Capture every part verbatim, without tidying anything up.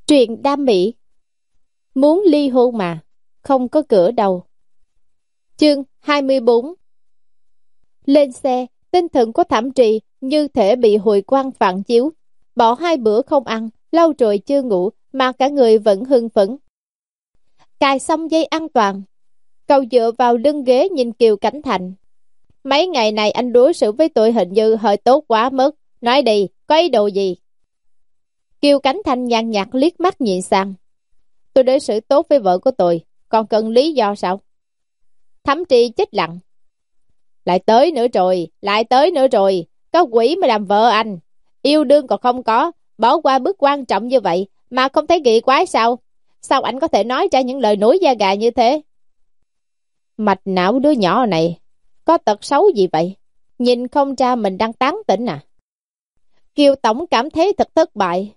Truyện đam mỹ. Muốn ly hôn mà, không có cửa đâu. Chương hai mươi bốn. Lên xe, tinh thần của Thẩm Trì như thể bị hồi quang phản chiếu. Bỏ hai bữa không ăn, lâu rồi chưa ngủ, mà cả người vẫn hưng phấn. Cài xong dây an toàn, cậu dựa vào lưng ghế nhìn Kiều Cảnh Thành. Mấy ngày này anh đối xử với tôi hình như hơi tốt quá mức. Nói đi, có ý đồ gì? Kiều Cảnh Thành nhàn nhạt liếc mắt nhìn sang. Tôi đối xử tốt với vợ của tôi, còn cần lý do sao? Thẩm Trì chết lặng. Lại tới nữa rồi, lại tới nữa rồi. Có quỷ mà làm vợ anh. Yêu đương còn không có, bỏ qua bước quan trọng như vậy mà không thấy kỳ quái sao? Sao anh có thể nói ra những lời nổi da gà như thế? Mạch não đứa nhỏ này có tật xấu gì vậy? Nhìn không ra mình đang tán tỉnh à? Kiều Tổng cảm thấy thật thất bại.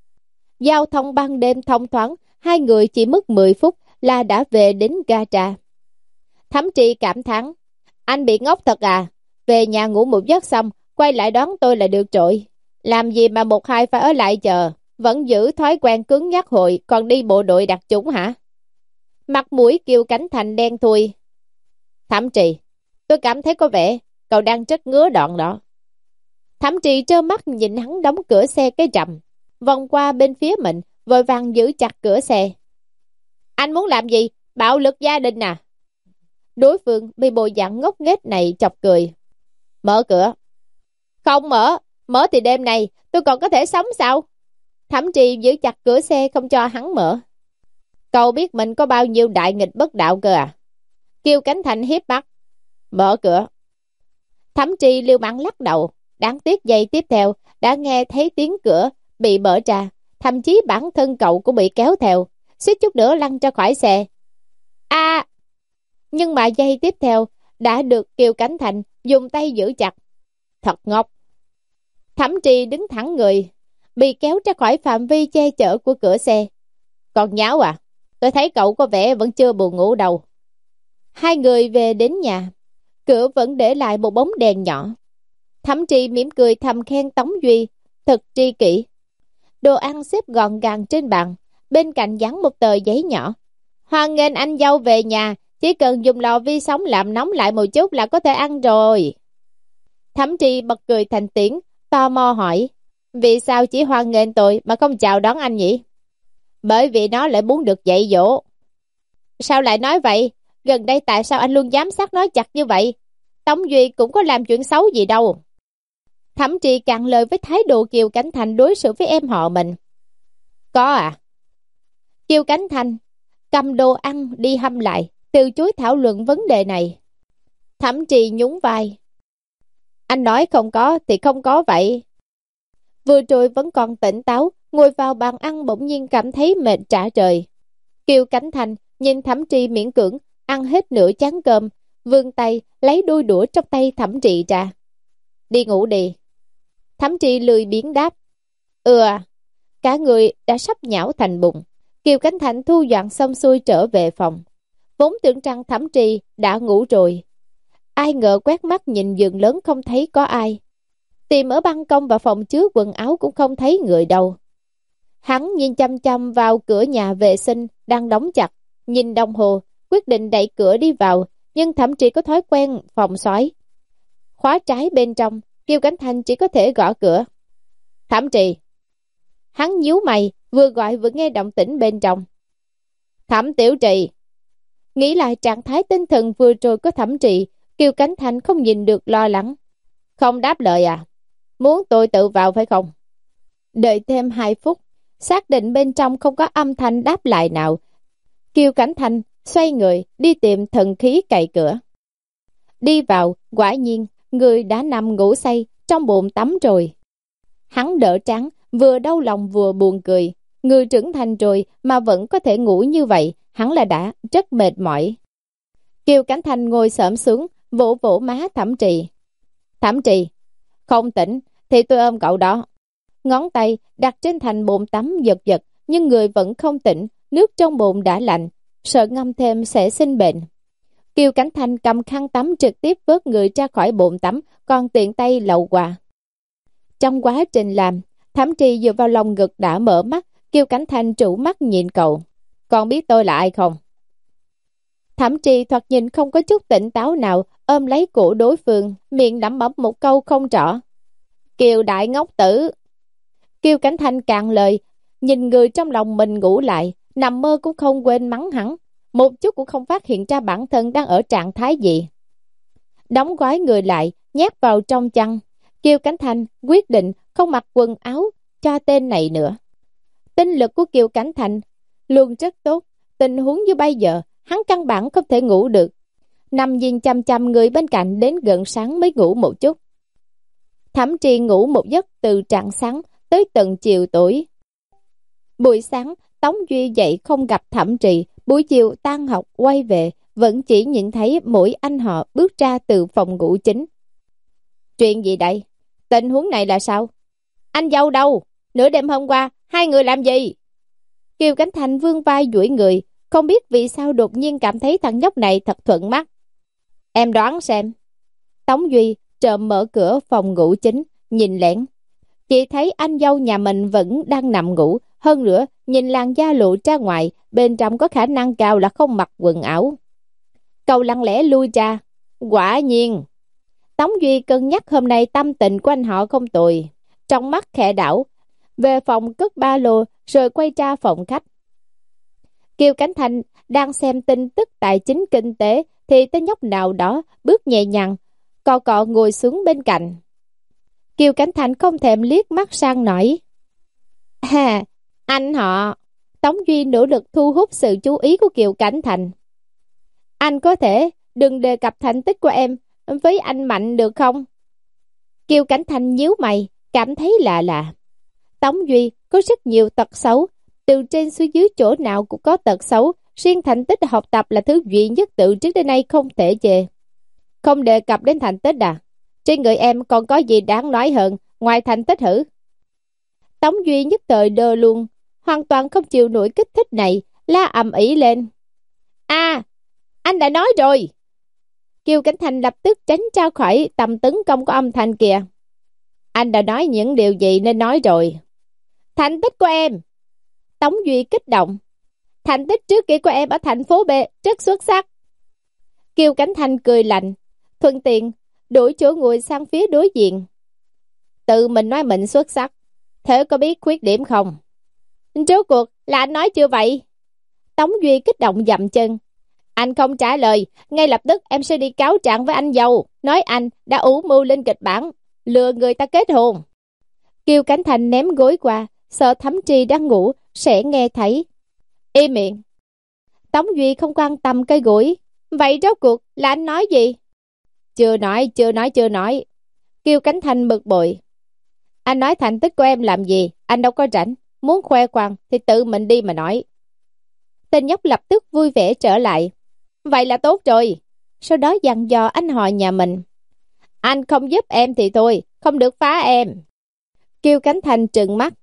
Giao thông ban đêm thông thoáng, hai người chỉ mất mười phút là đã về đến ga trà. Thẩm Trì cảm thán, anh bị ngốc thật à? Về nhà ngủ một giấc xong, quay lại đón tôi là được rồi. Làm gì mà một hai phải ở lại chờ, vẫn giữ thói quen cứng nhắc hội, còn đi bộ đội đặc chủng hả? Mặt mũi Kiều Cảnh Thành đen thui. Thẩm Trì, tôi cảm thấy có vẻ cậu đang rất ngứa đoạn đó. Thẩm Trì trơ mắt nhìn hắn đóng cửa xe cái rầm, vòng qua bên phía mình, vội vàng giữ chặt cửa xe. Anh muốn làm gì? Bạo lực gia đình à? Đối phương bị bộ dạng ngốc nghếch này chọc cười. Mở cửa. Không mở, mở thì đêm này tôi còn có thể sống sao? Thẩm Trì giữ chặt cửa xe không cho hắn mở. Cậu biết mình có bao nhiêu đại nghịch bất đạo cơ à? Kiều Cảnh Thành hiếp mắt. Mở cửa. Thẩm Trì liều mạng lắc đầu. Đáng tiếc giây tiếp theo đã nghe thấy tiếng cửa bị mở ra, thậm chí bản thân cậu cũng bị kéo theo, suýt chút nữa lăn ra khỏi xe. A! À, nhưng mà giây tiếp theo đã được Kiều Cảnh Thành dùng tay giữ chặt. Thật ngốc. Thẩm Trì đứng thẳng người, bị kéo ra khỏi phạm vi che chở của cửa xe. Còn nháo à? Tôi thấy cậu có vẻ vẫn chưa buồn ngủ đâu. Hai người về đến nhà, cửa vẫn để lại một bóng đèn nhỏ. Thẩm Trì mỉm cười thầm khen Tống Duy thật tri kỷ. Đồ ăn xếp gọn gàng trên bàn, bên cạnh dán một tờ giấy nhỏ. Hoan nghênh anh dâu về nhà, chỉ cần dùng lò vi sóng làm nóng lại một chút là có thể ăn rồi. Thẩm Trì bật cười thành tiếng, tò mò hỏi, vì sao chỉ hoan nghênh tôi mà không chào đón anh nhỉ? Bởi vì nó lại muốn được dạy dỗ. Sao lại nói vậy? Gần đây tại sao anh luôn giám sát nó chặt như vậy? Tống Duy cũng có làm chuyện xấu gì đâu. Thẩm Trì cạn lời với thái độ Kiều Cảnh Thành đối xử với em họ mình. Có à? Kiều Cảnh Thành cầm đồ ăn đi hâm lại, từ chối thảo luận vấn đề này. Thẩm Trì nhún vai. Anh nói không có thì không có vậy. Vừa rồi vẫn còn tỉnh táo, ngồi vào bàn ăn bỗng nhiên cảm thấy mệt trả trời. Kiều Cảnh Thành nhìn Thẩm Trì miễn cưỡng ăn hết nửa chén cơm, vươn tay lấy đôi đũa trong tay Thẩm Trì ra. Đi ngủ đi. Thẩm Trì lười biếng đáp. Ừ à. Cả người đã sắp nhão thành bụng. Kiều Cảnh Thành thu dọn xong xuôi trở về phòng. Vốn tưởng rằng Thẩm Trì đã ngủ rồi. Ai ngờ quét mắt nhìn giường lớn không thấy có ai. Tìm ở ban công và phòng chứa quần áo cũng không thấy người đâu. Hắn nhìn chăm chăm vào cửa nhà vệ sinh đang đóng chặt. Nhìn đồng hồ, quyết định đẩy cửa đi vào. Nhưng Thẩm Trì có thói quen phòng xoáy, khóa trái bên trong. Kiều Cảnh Thành chỉ có thể gõ cửa. Thẩm Trì. Hắn nhíu mày, vừa gọi vừa nghe động tĩnh bên trong. Thẩm Tiểu Trì. Nghĩ lại trạng thái tinh thần vừa rồi của Thẩm Trì, Kiều Cảnh Thành không nhìn được lo lắng. Không đáp lời à? Muốn tôi tự vào phải không? Đợi thêm hai phút, xác định bên trong không có âm thanh đáp lại nào. Kiều Cảnh Thành xoay người đi tìm thần khí cày cửa. Đi vào, quả nhiên người đã nằm ngủ say trong bồn tắm rồi. Hắn đỡ trắng, vừa đau lòng vừa buồn cười. Người trưởng thành rồi mà vẫn có thể ngủ như vậy, hắn là đã rất mệt mỏi. Kiều Cảnh Thành ngồi xổm xuống, vỗ vỗ má Thẩm Trì. Thẩm Trì, không tỉnh thì tôi ôm cậu đó. Ngón tay đặt trên thành bồn tắm giật giật, nhưng người vẫn không tỉnh. Nước trong bồn đã lạnh, sợ ngâm thêm sẽ sinh bệnh. Kiều Cảnh Thành cầm khăn tắm trực tiếp vớt người ra khỏi bồn tắm, còn tiện tay lậu quà. Trong quá trình làm, Thẩm Trì dựa vào lòng ngực đã mở mắt, Kiều Cảnh Thành trụ mắt nhìn cậu. Còn biết tôi là ai không? Thẩm Trì thoạt nhìn không có chút tỉnh táo nào, ôm lấy cổ đối phương, miệng lẩm bẩm một câu không rõ. Kiều đại ngốc tử. Kiều Cảnh Thành cạn lời, nhìn người trong lòng mình ngủ lại, nằm mơ cũng không quên mắng hắn, một chút cũng không phát hiện ra bản thân đang ở trạng thái gì. Đóng gói người lại, nhét vào trong chăn. Kiều Cảnh Thành quyết định không mặc quần áo cho tên này nữa. Tinh lực của Kiều Cảnh Thành luôn rất tốt, tình huống như bây giờ hắn căn bản không thể ngủ được, nằm nhìn chăm chăm người bên cạnh đến gần sáng mới ngủ một chút. Thẩm Trì ngủ một giấc từ rạng sáng tới tận chiều tối. Buổi sáng Tống Duy dậy không gặp Thẩm Trì, buổi chiều tan học quay về vẫn chỉ nhìn thấy mỗi anh họ bước ra từ phòng ngủ chính. Chuyện gì đây? Tình huống này là sao? Anh dâu đâu? Nửa đêm hôm qua hai người làm gì? Kiều Cảnh Thành vươn vai duỗi người, không biết vì sao đột nhiên cảm thấy thằng nhóc này thật thuận mắt. Em đoán xem. Tống Duy trộm mở cửa phòng ngủ chính, nhìn lén. Chỉ thấy anh dâu nhà mình vẫn đang nằm ngủ, hơn nữa nhìn làn da lộ ra ngoài, bên trong có khả năng cao là không mặc quần áo. Cậu lặng lẽ lui ra. Quả nhiên. Tống Duy cân nhắc hôm nay tâm tình của anh họ không tồi, trong mắt khẽ đảo, về phòng cất ba lô rồi quay ra phòng khách. Kiều Cảnh Thành đang xem tin tức tài chính kinh tế thì tên nhóc nào đó bước nhẹ nhàng cọ cọ ngồi xuống bên cạnh. Kiều Cảnh Thành không thèm liếc mắt sang nói: À, anh họ. Tống Duy nỗ lực thu hút sự chú ý của Kiều Cảnh Thành. Anh có thể đừng đề cập thành tích của em với anh Mạnh được không? Kiều Cảnh Thành nhíu mày, cảm thấy lạ lạ. Tống Duy có rất nhiều tật xấu, từ trên xuống dưới chỗ nào cũng có tật xấu, riêng thành tích học tập là thứ duy nhất từ trước đến nay không thể chê. Không đề cập đến thành tích à? Trên người em còn có gì đáng nói hơn ngoài thành tích hử? Tống Duy nhất thời đơ luôn, hoàn toàn không chịu nổi kích thích này, la ầm ĩ lên. À, anh đã nói rồi. Kiều Cảnh Thành lập tức tránh ra khỏi tầm tấn công của âm thanh kìa. Anh đã nói những điều gì nên nói rồi. Thành tích của em. Tống Duy kích động. Thành tích trước kia của em ở thành phố B rất xuất sắc. Kiều Cảnh Thành cười lạnh, thuận tiện đổi chỗ ngồi sang phía đối diện. Tự mình nói mình xuất sắc, thế có biết khuyết điểm không? Rốt cuộc là anh nói chưa vậy? Tống Duy kích động dậm chân. Anh không trả lời, ngay lập tức em sẽ đi cáo trạng với anh dâu, nói anh đã ủ mưu lên kịch bản, lừa người ta kết hôn. Kiều Cảnh Thành ném gối qua, sợ Thẩm Trì đang ngủ sẽ nghe thấy. Im miệng. Tống Duy không quan tâm cây gối. Vậy rốt cuộc là anh nói gì? Chưa nói, chưa nói, chưa nói. Kiều Cảnh Thành bực bội. Anh nói thành tích của em làm gì? Anh đâu có rảnh. Muốn khoe khoang thì tự mình đi mà nói. Tên nhóc lập tức vui vẻ trở lại. Vậy là tốt rồi. Sau đó dặn dò anh họ nhà mình. Anh không giúp em thì thôi, không được phá em. Kiều Cảnh Thành trừng mắt.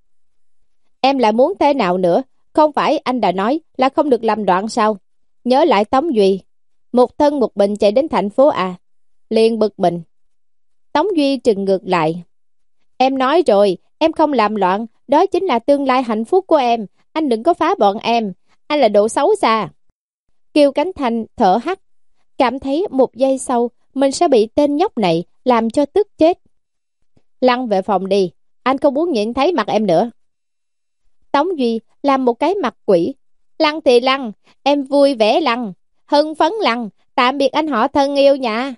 Em lại muốn thế nào nữa? Không phải anh đã nói là không được làm đoạn sao? Nhớ lại Tống Duy, một thân một mình chạy đến thành phố à? Liền bực mình. Tống Duy trừng ngược lại. Em nói rồi, em không làm loạn, đó chính là tương lai hạnh phúc của em. Anh đừng có phá bọn em, anh là độ xấu xa. Kiều Cảnh Thành thở hắt, cảm thấy một giây sau mình sẽ bị tên nhóc này làm cho tức chết. Lăn về phòng đi, anh không muốn nhìn thấy mặt em nữa. Tống Duy làm một cái mặt quỷ. Lăn thì lăn, em vui vẻ lăn, hưng phấn lăn, tạm biệt anh họ thân yêu nha.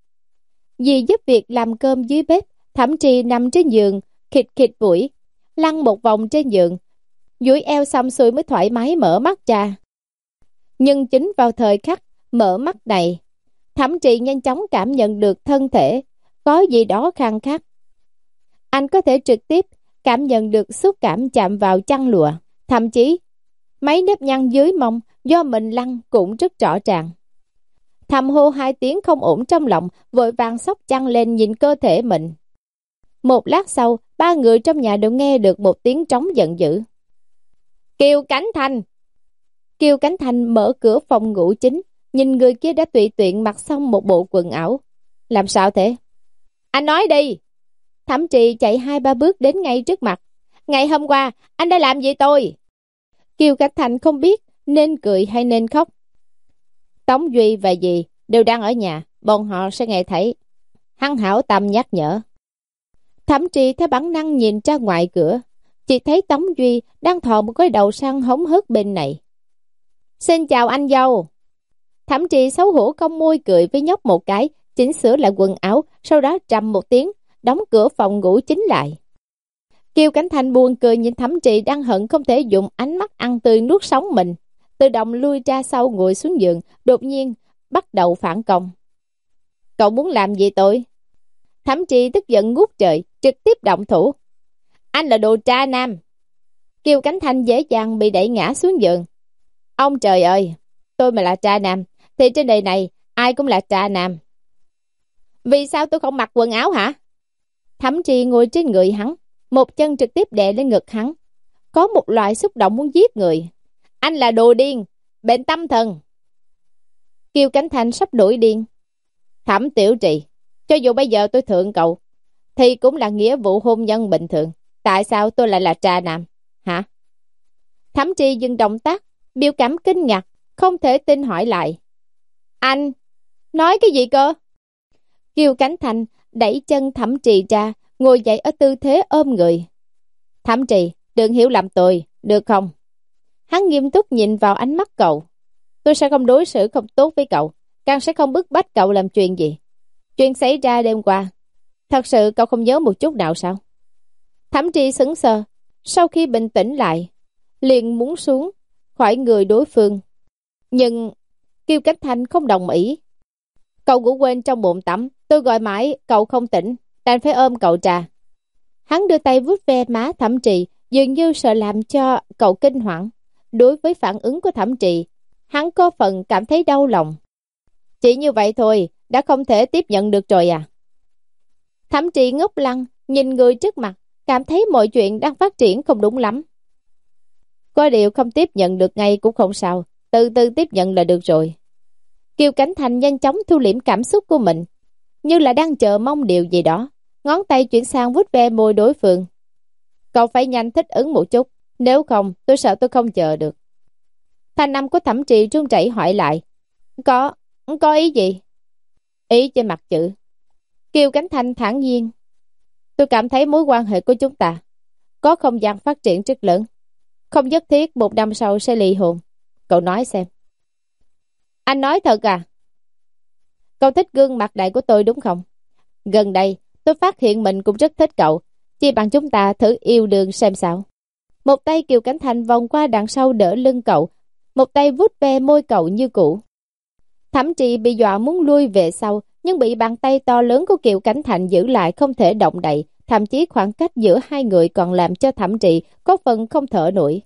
Dì giúp việc làm cơm dưới bếp, Thẩm Trì nằm trên giường, khịt khịt mũi, lăn một vòng trên giường, duỗi eo xong xuôi mới thoải mái mở mắt ra. Nhưng chính vào thời khắc mở mắt này, Thẩm Trì nhanh chóng cảm nhận được thân thể có gì đó khang khác. Anh có thể trực tiếp cảm nhận được xúc cảm chạm vào chăn lụa, thậm chí mấy nếp nhăn dưới mông do mình lăn cũng rất rõ ràng. Thầm hô hai tiếng không ổn trong lòng, vội vàng xốc chăn lên nhìn cơ thể mình. Một lát sau, ba người trong nhà đều nghe được một tiếng trống giận dữ. Kiều Cảnh Thành! Kiều Cảnh Thành mở cửa phòng ngủ chính, nhìn người kia đã tùy tiện mặc xong một bộ quần áo. Làm sao thế? Anh nói đi! Thẩm Trì chạy hai ba bước đến ngay trước mặt. Ngày hôm qua, anh đã làm gì tôi? Kiều Cảnh Thành không biết nên cười hay nên khóc. Tống Duy và dì đều đang ở nhà, bọn họ sẽ nghe thấy. Hắn hảo tâm nhắc nhở. Thẩm Trì theo bản năng nhìn ra ngoài cửa, chỉ thấy Tống Duy đang thò một cái đầu sang hống hớt bên này. Xin chào anh dâu. Thẩm Trì xấu hổ cong môi cười với nhóc một cái, chỉnh sửa lại quần áo, sau đó trầm một tiếng, đóng cửa phòng ngủ chính lại. Kiều Cảnh Thành buồn cười nhìn Thẩm Trì đang hận không thể dùng ánh mắt ăn tươi nuốt sống mình, tự động lui ra sau ngồi xuống giường, đột nhiên bắt đầu phản công. Cậu muốn làm gì tôi? Thẩm Trì tức giận ngút trời, trực tiếp động thủ. Anh là đồ tra nam. Kiều Cảnh Thành dễ dàng bị đẩy ngã xuống giường. Ông trời ơi, tôi mà là tra nam, thì trên đời này ai cũng là tra nam. Vì sao tôi không mặc quần áo hả? Thẩm Trì ngồi trên người hắn, một chân trực tiếp đè lên ngực hắn. Có một loại xúc động muốn giết người. Anh là đồ điên, bệnh tâm thần. Kiều Cảnh Thành sắp đuổi điên. Thẩm Tiểu Trì, cho dù bây giờ tôi thượng cậu, thì cũng là nghĩa vụ hôn nhân bình thường. Tại sao tôi lại là tra nam? Hả? Thẩm Trì dừng động tác, biểu cảm kinh ngạc, không thể tin hỏi lại. Anh, nói cái gì cơ? Kiều Cảnh Thành đẩy chân Thẩm Trì ra, ngồi dậy ở tư thế ôm người. Thẩm Trì, đừng hiểu lầm tôi, được không? Hắn nghiêm túc nhìn vào ánh mắt cậu. Tôi sẽ không đối xử không tốt với cậu, càng sẽ không bức bách cậu làm chuyện gì. Chuyện xảy ra đêm qua, thật sự cậu không nhớ một chút nào sao? Thẩm Trì sững sờ, sau khi bình tĩnh lại, liền muốn xuống khỏi người đối phương. Nhưng Kiều Cảnh Thành không đồng ý. Cậu ngủ quên trong bồn tắm, tôi gọi mãi cậu không tỉnh, đành phải ôm cậu trà. Hắn đưa tay vuốt ve má Thẩm Trì, dường như sợ làm cho cậu kinh hoảng. Đối với phản ứng của Thẩm Trì, hắn có phần cảm thấy đau lòng. Chỉ như vậy thôi, đã không thể tiếp nhận được rồi à? Thẩm Trì ngốc lăng, nhìn người trước mặt, cảm thấy mọi chuyện đang phát triển không đúng lắm. Có điều không tiếp nhận được ngay cũng không sao, từ từ tiếp nhận là được rồi. Kiều Cảnh Thành nhanh chóng thu liễm cảm xúc của mình, như là đang chờ mong điều gì đó. Ngón tay chuyển sang vuốt ve môi đối phương. Cậu phải nhanh thích ứng một chút, nếu không tôi sợ tôi không chờ được. Thanh âm của Thẩm Trì run rẩy hỏi lại. Có, có ý gì? Ý trên mặt chữ. Kiều Cảnh Thành thản nhiên. Tôi cảm thấy mối quan hệ của chúng ta có không gian phát triển rất lớn. Không nhất thiết một năm sau sẽ ly hôn. Cậu nói xem. Anh nói thật à? Cậu thích gương mặt đại của tôi đúng không? Gần đây tôi phát hiện mình cũng rất thích cậu. Chỉ bằng chúng ta thử yêu đương xem sao. Một tay Kiều Cảnh Thành vòng qua đằng sau đỡ lưng cậu, một tay vuốt ve môi cậu như cũ. Thẩm Trì bị dọa muốn lui về sau, nhưng bị bàn tay to lớn của Kiều Cảnh Thành giữ lại không thể động đậy. Thậm chí khoảng cách giữa hai người còn làm cho Thẩm Trì có phần không thở nổi.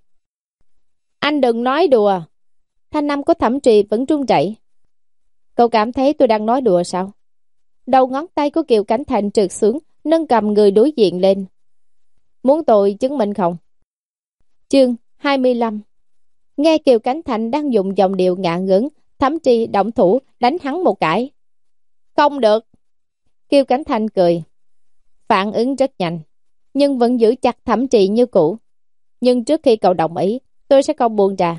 Anh đừng nói đùa. Thanh âm của Thẩm Trì vẫn run rẩy. Cậu cảm thấy tôi đang nói đùa sao? Đầu ngón tay của Kiều Cảnh Thành trượt xuống, nâng cầm người đối diện lên. Muốn tôi chứng minh không? Chương hai mươi lăm. Nghe Kiều Cảnh Thành đang dùng giọng điệu ngạ ngứng, Thẩm Trì động thủ đánh hắn một cái. Không được. Kiều Cảnh Thành cười. Phản ứng rất nhanh, nhưng vẫn giữ chặt Thẩm Trì như cũ. Nhưng trước khi cậu đồng ý, tôi sẽ không buông ra.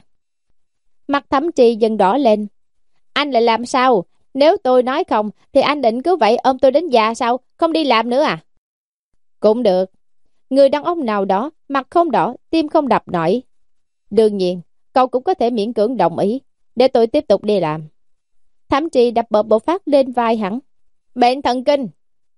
Mặt Thẩm Trì dần đỏ lên. Anh lại làm sao? Nếu tôi nói không, thì anh định cứ vậy ôm tôi đến già sao? Không đi làm nữa à? Cũng được. Người đàn ông nào đó, mặt không đỏ, tim không đập nổi. Đương nhiên, cậu cũng có thể miễn cưỡng đồng ý, để tôi tiếp tục đi làm. Thẩm Trì đập bợp bộ phát lên vai hắn. Bệnh thần kinh.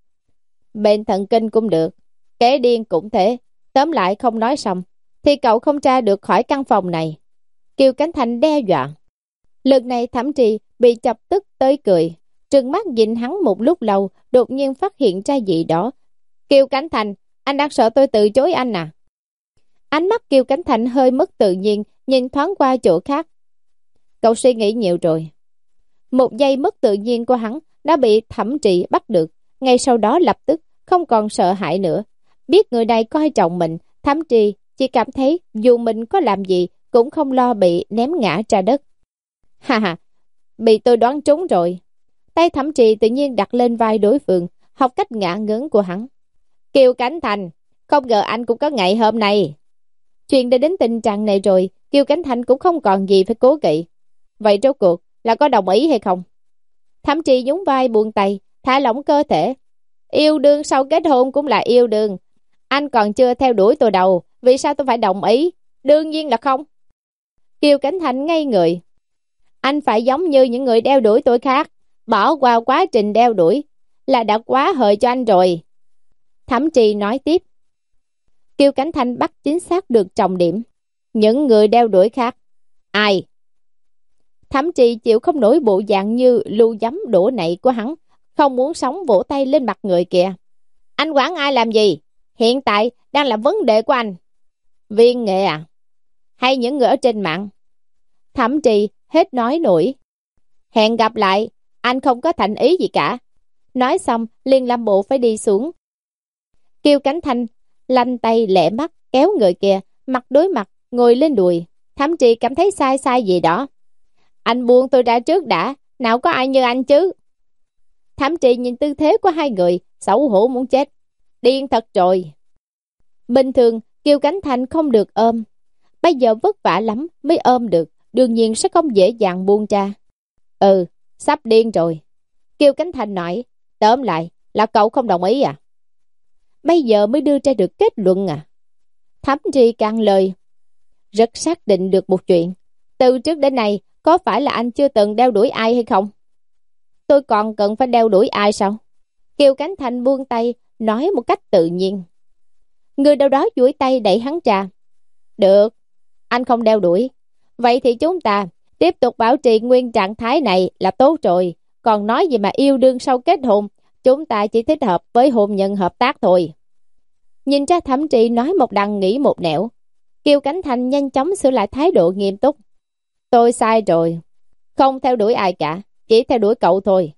Bệnh thần kinh cũng được, kẻ điên cũng thế. Tóm lại không nói xong, thì cậu không ra được khỏi căn phòng này. Kiều Cảnh Thành đe dọa. Lần này Thẩm Trì bị chọc tức tới cười, trừng mắt nhìn hắn một lúc lâu, đột nhiên phát hiện ra gì đó. Kiều Cảnh Thành, anh đang sợ tôi từ chối anh à? Ánh mắt Kiều Cảnh Thành hơi mất tự nhiên, nhìn thoáng qua chỗ khác. Cậu suy nghĩ nhiều rồi. Một giây mất tự nhiên của hắn đã bị Thẩm Trì bắt được, ngay sau đó lập tức không còn sợ hãi nữa. Biết người này coi trọng mình, Thẩm Trì chỉ cảm thấy dù mình có làm gì cũng không lo bị ném ngã ra đất. Ha ha, bị tôi đoán trúng rồi. Tay Thẩm Trì tự nhiên đặt lên vai đối phương, học cách ngã ngớn của hắn. Kiều Cảnh Thành, không ngờ anh cũng có ngày hôm nay. Chuyện đã đến tình trạng này rồi, Kiều Cảnh Thành cũng không còn gì phải cố kỵ. Vậy rốt cuộc là có đồng ý hay không? Thẩm Trì nhún vai buông tay, thả lỏng cơ thể. Yêu đương sau kết hôn cũng là yêu đương. Anh còn chưa theo đuổi tôi đâu, vì sao tôi phải đồng ý? Đương nhiên là không. Kiều Cảnh Thành ngây người. Anh phải giống như những người đeo đuổi tôi khác, bỏ qua quá trình đeo đuổi là đã quá hời cho anh rồi. Thẩm Trì nói tiếp. Kiều Cảnh Thành bắt chính xác được trọng điểm. Những người đeo đuổi khác. Ai? Thẩm Trì chịu không nổi bộ dạng như lưu giấm đổ nậy của hắn, không muốn sống vỗ tay lên mặt người kia. Anh quản ai làm gì? Hiện tại đang là vấn đề của anh. Viên nghệ à? Hay những người ở trên mạng? Thẩm Trì hết nói nổi. Hẹn gặp lại, anh không có thành ý gì cả. Nói xong liền làm bộ phải đi xuống. Kiều Cảnh Thành lanh tay lẹ mắt kéo người kia, mặt đối mặt ngồi lên đùi. Thẩm Trì cảm thấy sai sai gì đó. Anh buông tôi ra trước đã, nào có ai như anh chứ. Thẩm Trì nhìn tư thế của hai người, xấu hổ muốn chết. Điên thật rồi. Bình thường Kiều Cảnh Thành không được ôm, bây giờ vất vả lắm mới ôm được, đương nhiên sẽ không dễ dàng buông ra. Ừ, sắp điên rồi. Kiều Cảnh Thành nói, tóm lại là cậu không đồng ý à? Bây giờ mới đưa ra được kết luận à? Thẩm Trì cạn lời. Rất xác định được một chuyện. Từ trước đến nay, có phải là anh chưa từng đeo đuổi ai hay không? Tôi còn cần phải đeo đuổi ai sao? Kiều Cảnh Thành buông tay, nói một cách tự nhiên. Người đâu đó duỗi tay đẩy hắn ra. Được, anh không đeo đuổi. Vậy thì chúng ta tiếp tục bảo trì nguyên trạng thái này là tốt rồi. Còn nói gì mà yêu đương sau kết hôn, chúng ta chỉ thích hợp với hôn nhân hợp tác thôi. Nhìn ra Thẩm Trì nói một đằng nghĩ một nẻo. Kiều Cảnh Thành nhanh chóng sửa lại thái độ nghiêm túc. Tôi sai rồi. Không theo đuổi ai cả, chỉ theo đuổi cậu thôi.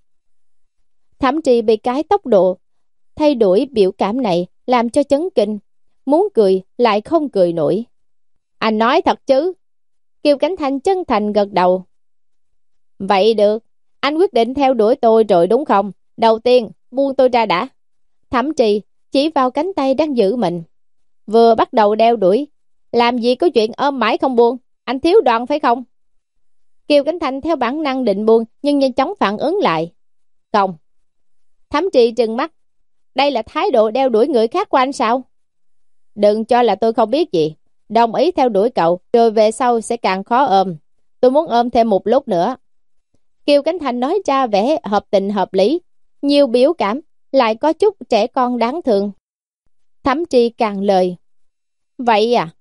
Thẩm Trì bị cái tốc độ thay đổi biểu cảm này làm cho chấn kinh. Muốn cười lại không cười nổi. Anh nói thật chứ? Kiều Cảnh Thành chân thành gật đầu. Vậy được, anh quyết định theo đuổi tôi rồi đúng không? Đầu tiên, buông tôi ra đã. Thẩm Trì chỉ vào cánh tay đang giữ mình. Vừa bắt đầu đeo đuổi, làm gì có chuyện ôm mãi không buông. Anh thiếu đoạn phải không? Kiều Cảnh Thành theo bản năng định buông, nhưng nhanh chóng phản ứng lại. Không. Thẩm Trì trừng mắt. Đây là thái độ đeo đuổi người khác của anh sao? Đừng cho là tôi không biết gì. Đồng ý theo đuổi cậu, rồi về sau sẽ càng khó ôm. Tôi muốn ôm thêm một lúc nữa. Kiều Cảnh Thành nói ra vẻ hợp tình hợp lý, nhiều biểu cảm, lại có chút trẻ con đáng thương. Thẩm Trì càng lời. Vậy à?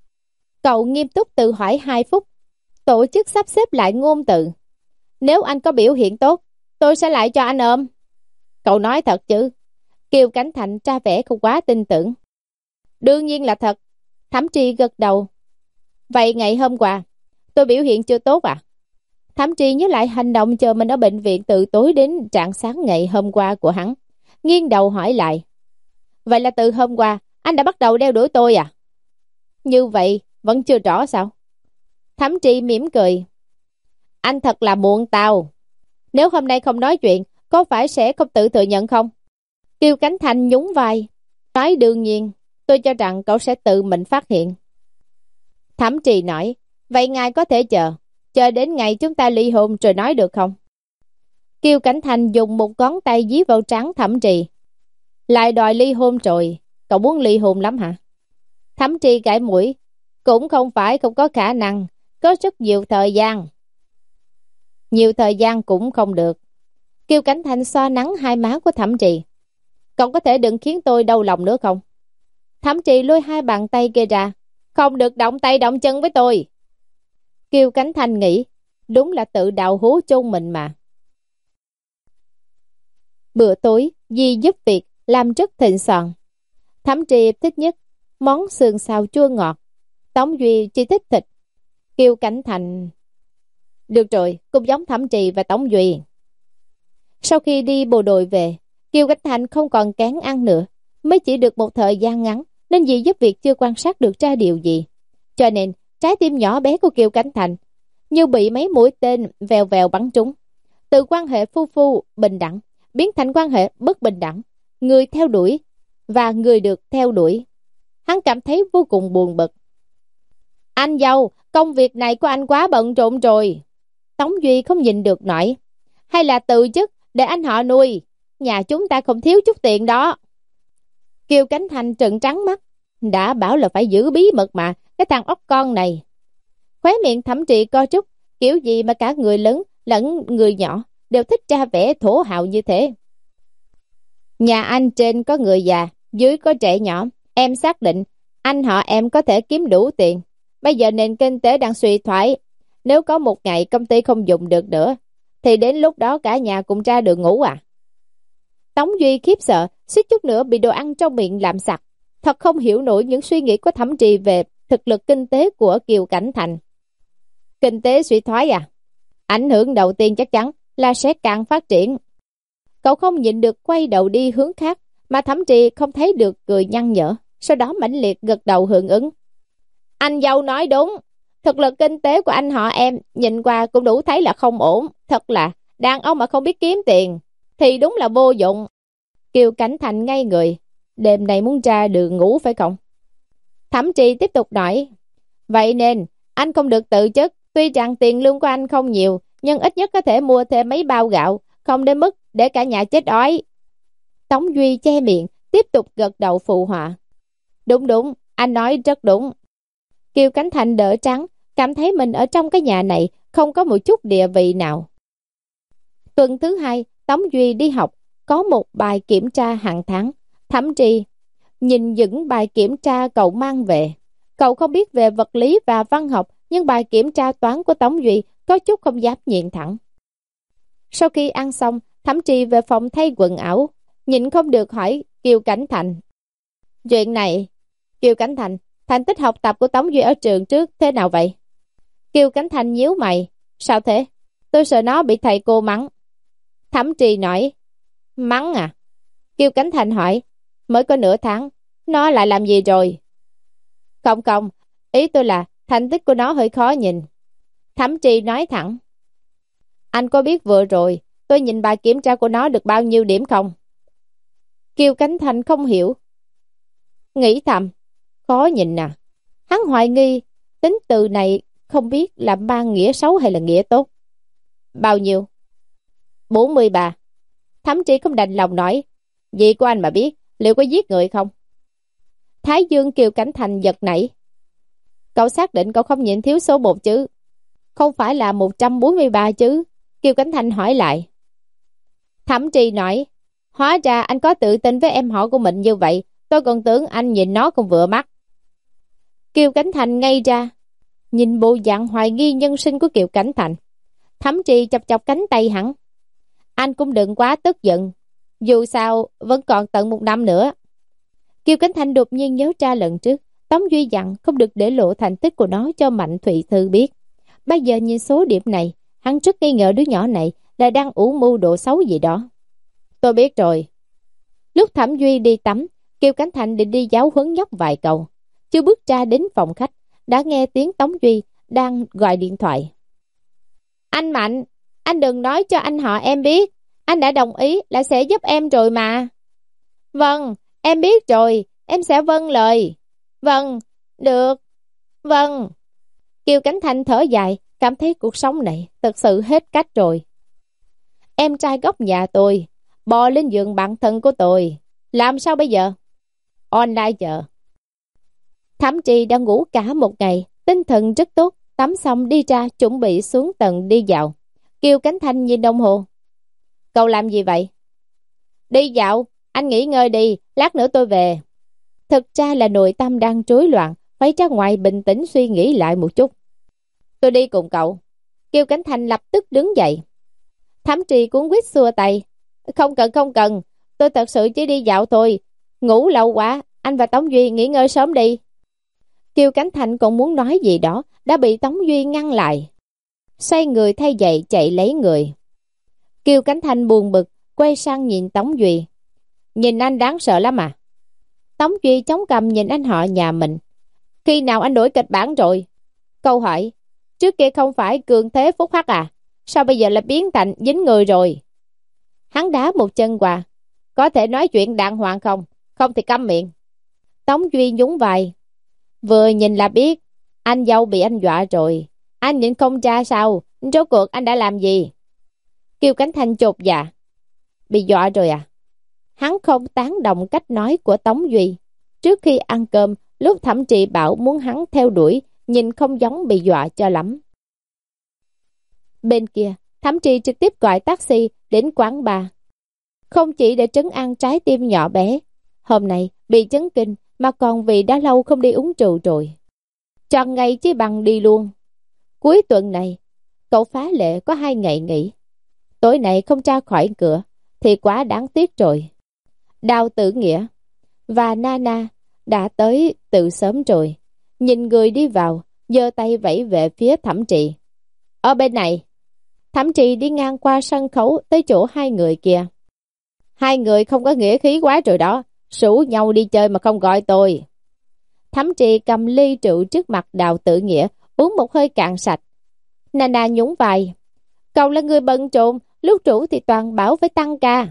Cậu nghiêm túc tự hỏi hai phút, tổ chức sắp xếp lại ngôn từ. Nếu anh có biểu hiện tốt, tôi sẽ lại cho anh ôm. Cậu nói thật chứ? Kiều Cảnh Thành ra vẻ không quá tin tưởng. Đương nhiên là thật. Thẩm Trì gật đầu. Vậy ngày hôm qua, tôi biểu hiện chưa tốt à? Thẩm Trì nhớ lại hành động chờ mình ở bệnh viện từ tối đến rạng sáng ngày hôm qua của hắn. Nghiêng đầu hỏi lại. Vậy là từ hôm qua, anh đã bắt đầu đeo đuổi tôi à? Như vậy, vẫn chưa rõ sao? Thẩm Trì mỉm cười. Anh thật là muộn tao. Nếu hôm nay không nói chuyện, có phải sẽ không tự thừa nhận không? Kiều Cảnh Thành nhún vai. Nói đương nhiên, tôi cho rằng cậu sẽ tự mình phát hiện. Thẩm Trì nói, vậy ngài có thể chờ, chờ đến ngày chúng ta ly hôn rồi nói được không? Kiều Cảnh Thành dùng một ngón tay dí vào trán Thẩm Trì. Lại đòi ly hôn rồi, cậu muốn ly hôn lắm hả? Thẩm Trì gãi mũi, cũng không phải không có khả năng, có rất nhiều thời gian. Nhiều thời gian cũng không được. Kiều Cảnh Thành xoa nắng hai má của Thẩm Trì. Cậu có thể đừng khiến tôi đau lòng nữa không? Thẩm Trì lôi hai bàn tay kia ra. Không được động tay động chân với tôi. Kiều Cảnh Thành nghĩ, đúng là tự đào hố chôn mình mà. Bữa tối, Di giúp việc làm rất thịnh soạn. Thẩm Trì thích nhất món sườn xào chua ngọt. Tống Duy chỉ thích thịt. Kiều Cảnh Thành... Được rồi, cũng giống Thẩm Trì và Tống Duy. Sau khi đi bộ đội về, Kiều Cảnh Thành không còn kén ăn nữa. Mới chỉ được một thời gian ngắn, nên Di giúp việc chưa quan sát được ra điều gì. Cho nên, trái tim nhỏ bé của Kiều Cảnh Thành như bị mấy mũi tên vèo vèo bắn trúng. Từ quan hệ phu phu bình đẳng biến thành quan hệ bất bình đẳng, người theo đuổi và người được theo đuổi. Hắn cảm thấy vô cùng buồn bực. Anh dâu, câu Công việc này của anh quá bận rộn rồi. Tống Duy không nhìn được nói. Hay là từ chức để anh họ nuôi. Nhà chúng ta không thiếu chút tiền đó. Kiều Cánh Thành trợn trắng mắt. Đã bảo là phải giữ bí mật mà. Cái thằng ốc con này. Khóe miệng Thẩm Trị co rút. Kiểu gì mà cả người lớn lẫn người nhỏ đều thích ra vẻ thổ hào như thế. Nhà anh trên có người già, dưới có trẻ nhỏ. Em xác định anh họ em có thể kiếm đủ tiền. Bây giờ nền kinh tế đang suy thoái. Nếu có một ngày công ty không dùng được nữa, thì đến lúc đó cả nhà cùng ra đường ngủ à? Tống Duy khiếp sợ, suýt chút nữa bị đồ ăn trong miệng làm sặc. Thật không hiểu nổi những suy nghĩ của Thẩm Trì về thực lực kinh tế của Kiều Cảnh Thành. Kinh tế suy thoái à? Ảnh hưởng đầu tiên chắc chắn là sẽ càng phát triển. Cậu không nhịn được quay đầu đi hướng khác, mà Thẩm Trì không thấy được cười nhăn nhở, sau đó mãnh liệt gật đầu hưởng ứng. Anh dâu nói đúng, thực lực kinh tế của anh họ em nhìn qua cũng đủ thấy là không ổn. Thật là đàn ông mà không biết kiếm tiền thì đúng là vô dụng. Kiều Cảnh Thành ngay người. Đêm nay muốn ra đường ngủ phải không? Thẩm Trì tiếp tục nói. Vậy nên anh không được tự chức. Tuy rằng tiền lương của anh không nhiều, nhưng ít nhất có thể mua thêm mấy bao gạo, không đến mức để cả nhà chết đói. Tống Duy che miệng, tiếp tục gật đầu phụ họa. Đúng đúng, anh nói rất đúng. Kiều Cảnh Thành đỡ trắng, cảm thấy mình ở trong cái nhà này không có một chút địa vị nào. Tuần thứ hai, Tống Duy đi học, có một bài kiểm tra hàng tháng. Thẩm Trì nhìn những bài kiểm tra cậu mang về. Cậu không biết về vật lý và văn học, nhưng bài kiểm tra toán của Tống Duy có chút không dám nhìn thẳng. Sau khi ăn xong, Thẩm Trì về phòng thay quần áo, nhịn không được hỏi Kiều Cảnh Thành. Chuyện này, Kiều Cảnh Thành, thành tích học tập của Tống Duy ở trường trước thế nào vậy? Kiều Cảnh Thành nhíu mày. Sao thế? Tôi sợ nó bị thầy cô mắng. Thẩm Trì nói. Mắng à? Kiều Cảnh Thành hỏi. Mới có nửa tháng, nó lại làm gì rồi? Không không, ý tôi là thành tích của nó hơi khó nhìn. Thẩm Trì nói thẳng. Anh có biết vừa rồi tôi nhìn bài kiểm tra của nó được bao nhiêu điểm không? Kiều Cảnh Thành không hiểu. Nghĩ thầm, khó nhìn à? Hắn hoài nghi tính từ này không biết là mang nghĩa xấu hay là nghĩa tốt. Bao nhiêu? bốn mươi ba. Thẩm Trì không đành lòng nói. Vậy của anh mà biết, liệu có giết người không? Thái dương Kiều Cảnh Thành giật nảy. Cậu xác định cậu không nhịn thiếu số một chứ? Không phải là một trăm bốn mươi ba chứ? Kiều Cảnh Thành hỏi lại. Thẩm Trì nói. Hóa ra anh có tự tin với em họ của mình như vậy, tôi còn tưởng anh nhìn nó không vừa mắt. Kiều Cảnh Thành ngây ra. Nhìn bộ dạng hoài nghi nhân sinh của Kiều Cảnh Thành, Thẩm Trì chọc chọc cánh tay hắn. Anh cũng đừng quá tức giận, dù sao vẫn còn tận một năm nữa. Kiều Cảnh Thành đột nhiên nhớ ra lần trước Tống Duy dặn không được để lộ thành tích của nó cho Mạnh Thụy Thư biết. Bây giờ nhìn số điểm này, hắn rất nghi ngờ đứa nhỏ này là đang ủ mưu độ xấu gì đó. Tôi biết rồi. Lúc Thẩm Duy đi tắm, Kiều Cảnh Thành định đi giáo huấn nhóc vài câu. Chưa bước ra đến phòng khách, đã nghe tiếng Tống Duy đang gọi điện thoại. Anh Mạnh, anh đừng nói cho anh họ em biết. Anh đã đồng ý là sẽ giúp em rồi mà. Vâng, em biết rồi, em sẽ vâng lời. Vâng, được. Vâng. Kiều Cảnh Thành thở dài, cảm thấy cuộc sống này thật sự hết cách rồi. Em trai gốc nhà tôi bò lên giường bạn thân của tôi, làm sao bây giờ? Online chờ. Thẩm Trì đang ngủ cả một ngày, tinh thần rất tốt, tắm xong đi ra chuẩn bị xuống tầng đi dạo. Kiều Cảnh Thành nhìn đồng hồ. Cậu làm gì vậy? Đi dạo, anh nghỉ ngơi đi, lát nữa tôi về. Thực ra là nội tâm đang rối loạn, phải ra ngoài bình tĩnh suy nghĩ lại một chút. Tôi đi cùng cậu. Kiều Cảnh Thành lập tức đứng dậy. Thẩm Trì cuốn quýt xua tay. Không cần không cần, tôi thật sự chỉ đi dạo thôi. Ngủ lâu quá, anh và Tống Duy nghỉ ngơi sớm đi. Kiều Cảnh Thành còn muốn nói gì đó, đã bị Tống Duy ngăn lại. Xoay người thay giày chạy lấy người. Kiều Cảnh Thành buồn bực, quay sang nhìn Tống Duy. Nhìn anh đáng sợ lắm à? Tống Duy chống cằm nhìn anh họ nhà mình. Khi nào anh đổi kịch bản rồi? Câu hỏi, trước kia không phải cường thế phúc hắc à? Sao bây giờ lại biến thành dính người rồi? Hắn đá một chân qua. Có thể nói chuyện đàng hoàng không? Không thì câm miệng. Tống Duy nhún vai. Vừa nhìn là biết, Anh dâu bị anh dọa rồi. Anh nhịn không tra sao? Rốt cuộc anh đã làm gì? Kiều Cánh Thanh chột dạ. Bị dọa rồi à? Hắn không tán đồng cách nói của Tống Duy. Trước khi ăn cơm, lúc Thẩm Trị bảo muốn hắn theo đuổi, nhìn không giống bị dọa cho lắm. Bên kia, Thẩm Trị trực tiếp gọi taxi đến quán bar. Không chỉ để trấn an trái tim nhỏ bé, hôm nay bị chấn kinh mà còn vì đã lâu không đi uống rượu rồi. Chọn ngày chỉ bằng đi luôn. Cuối tuần này, cậu phá lệ có hai ngày nghỉ. Tối nay không ra khỏi cửa thì quá đáng tiếc rồi. Đào Tử Nghĩa và Nana đã tới từ sớm rồi. Nhìn người đi vào, giơ tay vẫy về phía Thẩm Trị. Ở bên này. Thẩm Trị đi ngang qua sân khấu tới chỗ hai người kia. Hai người không có nghĩa khí quá rồi đó. Rủ nhau đi chơi mà không gọi tôi. Thẩm Trị cầm ly rượu trước mặt Đào Tử Nghĩa, uống một hơi cạn sạch. Nana nhún vai. Cậu là người bận rộn, lúc rủ thì toàn bảo phải tăng ca.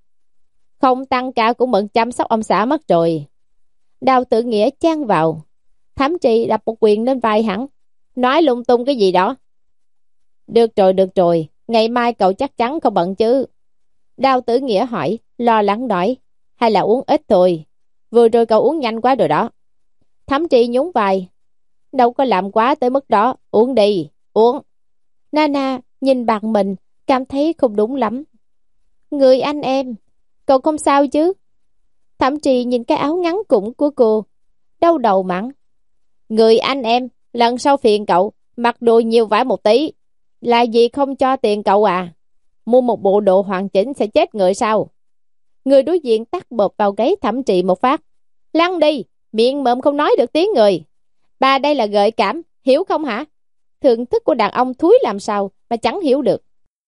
Không tăng ca cũng bận chăm sóc ông xã mất rồi. Đào Tử Nghĩa chen vào. Thẩm Trị đập một quyền lên vai hắn. Nói lung tung cái gì đó. Được rồi, được rồi. Ngày mai cậu chắc chắn không bận chứ? Đào Tử Nghĩa hỏi, lo lắng nói. Hay là uống ít thôi? Vừa rồi cậu uống nhanh quá rồi đó. Thẩm Trị nhún vai. Đâu có làm quá tới mức đó. Uống đi, uống. Nana nhìn bạn mình, cảm thấy không đúng lắm. Người anh em, cậu không sao chứ? Thẩm Trị nhìn cái áo ngắn củng của cô, đau đầu mắng. Người anh em, lần sau phiền cậu, mặc đồ nhiều vải một tí. Là gì không cho tiền cậu à? Mua một bộ đồ hoàn chỉnh sẽ chết người sao? Người đối diện tắt bợp vào gáy Thẩm Trị một phát. Lăn đi, miệng mộm không nói được tiếng người. Bà đây là gợi cảm, hiểu không hả? Thưởng thức của đàn ông thúi làm sao mà chẳng hiểu được.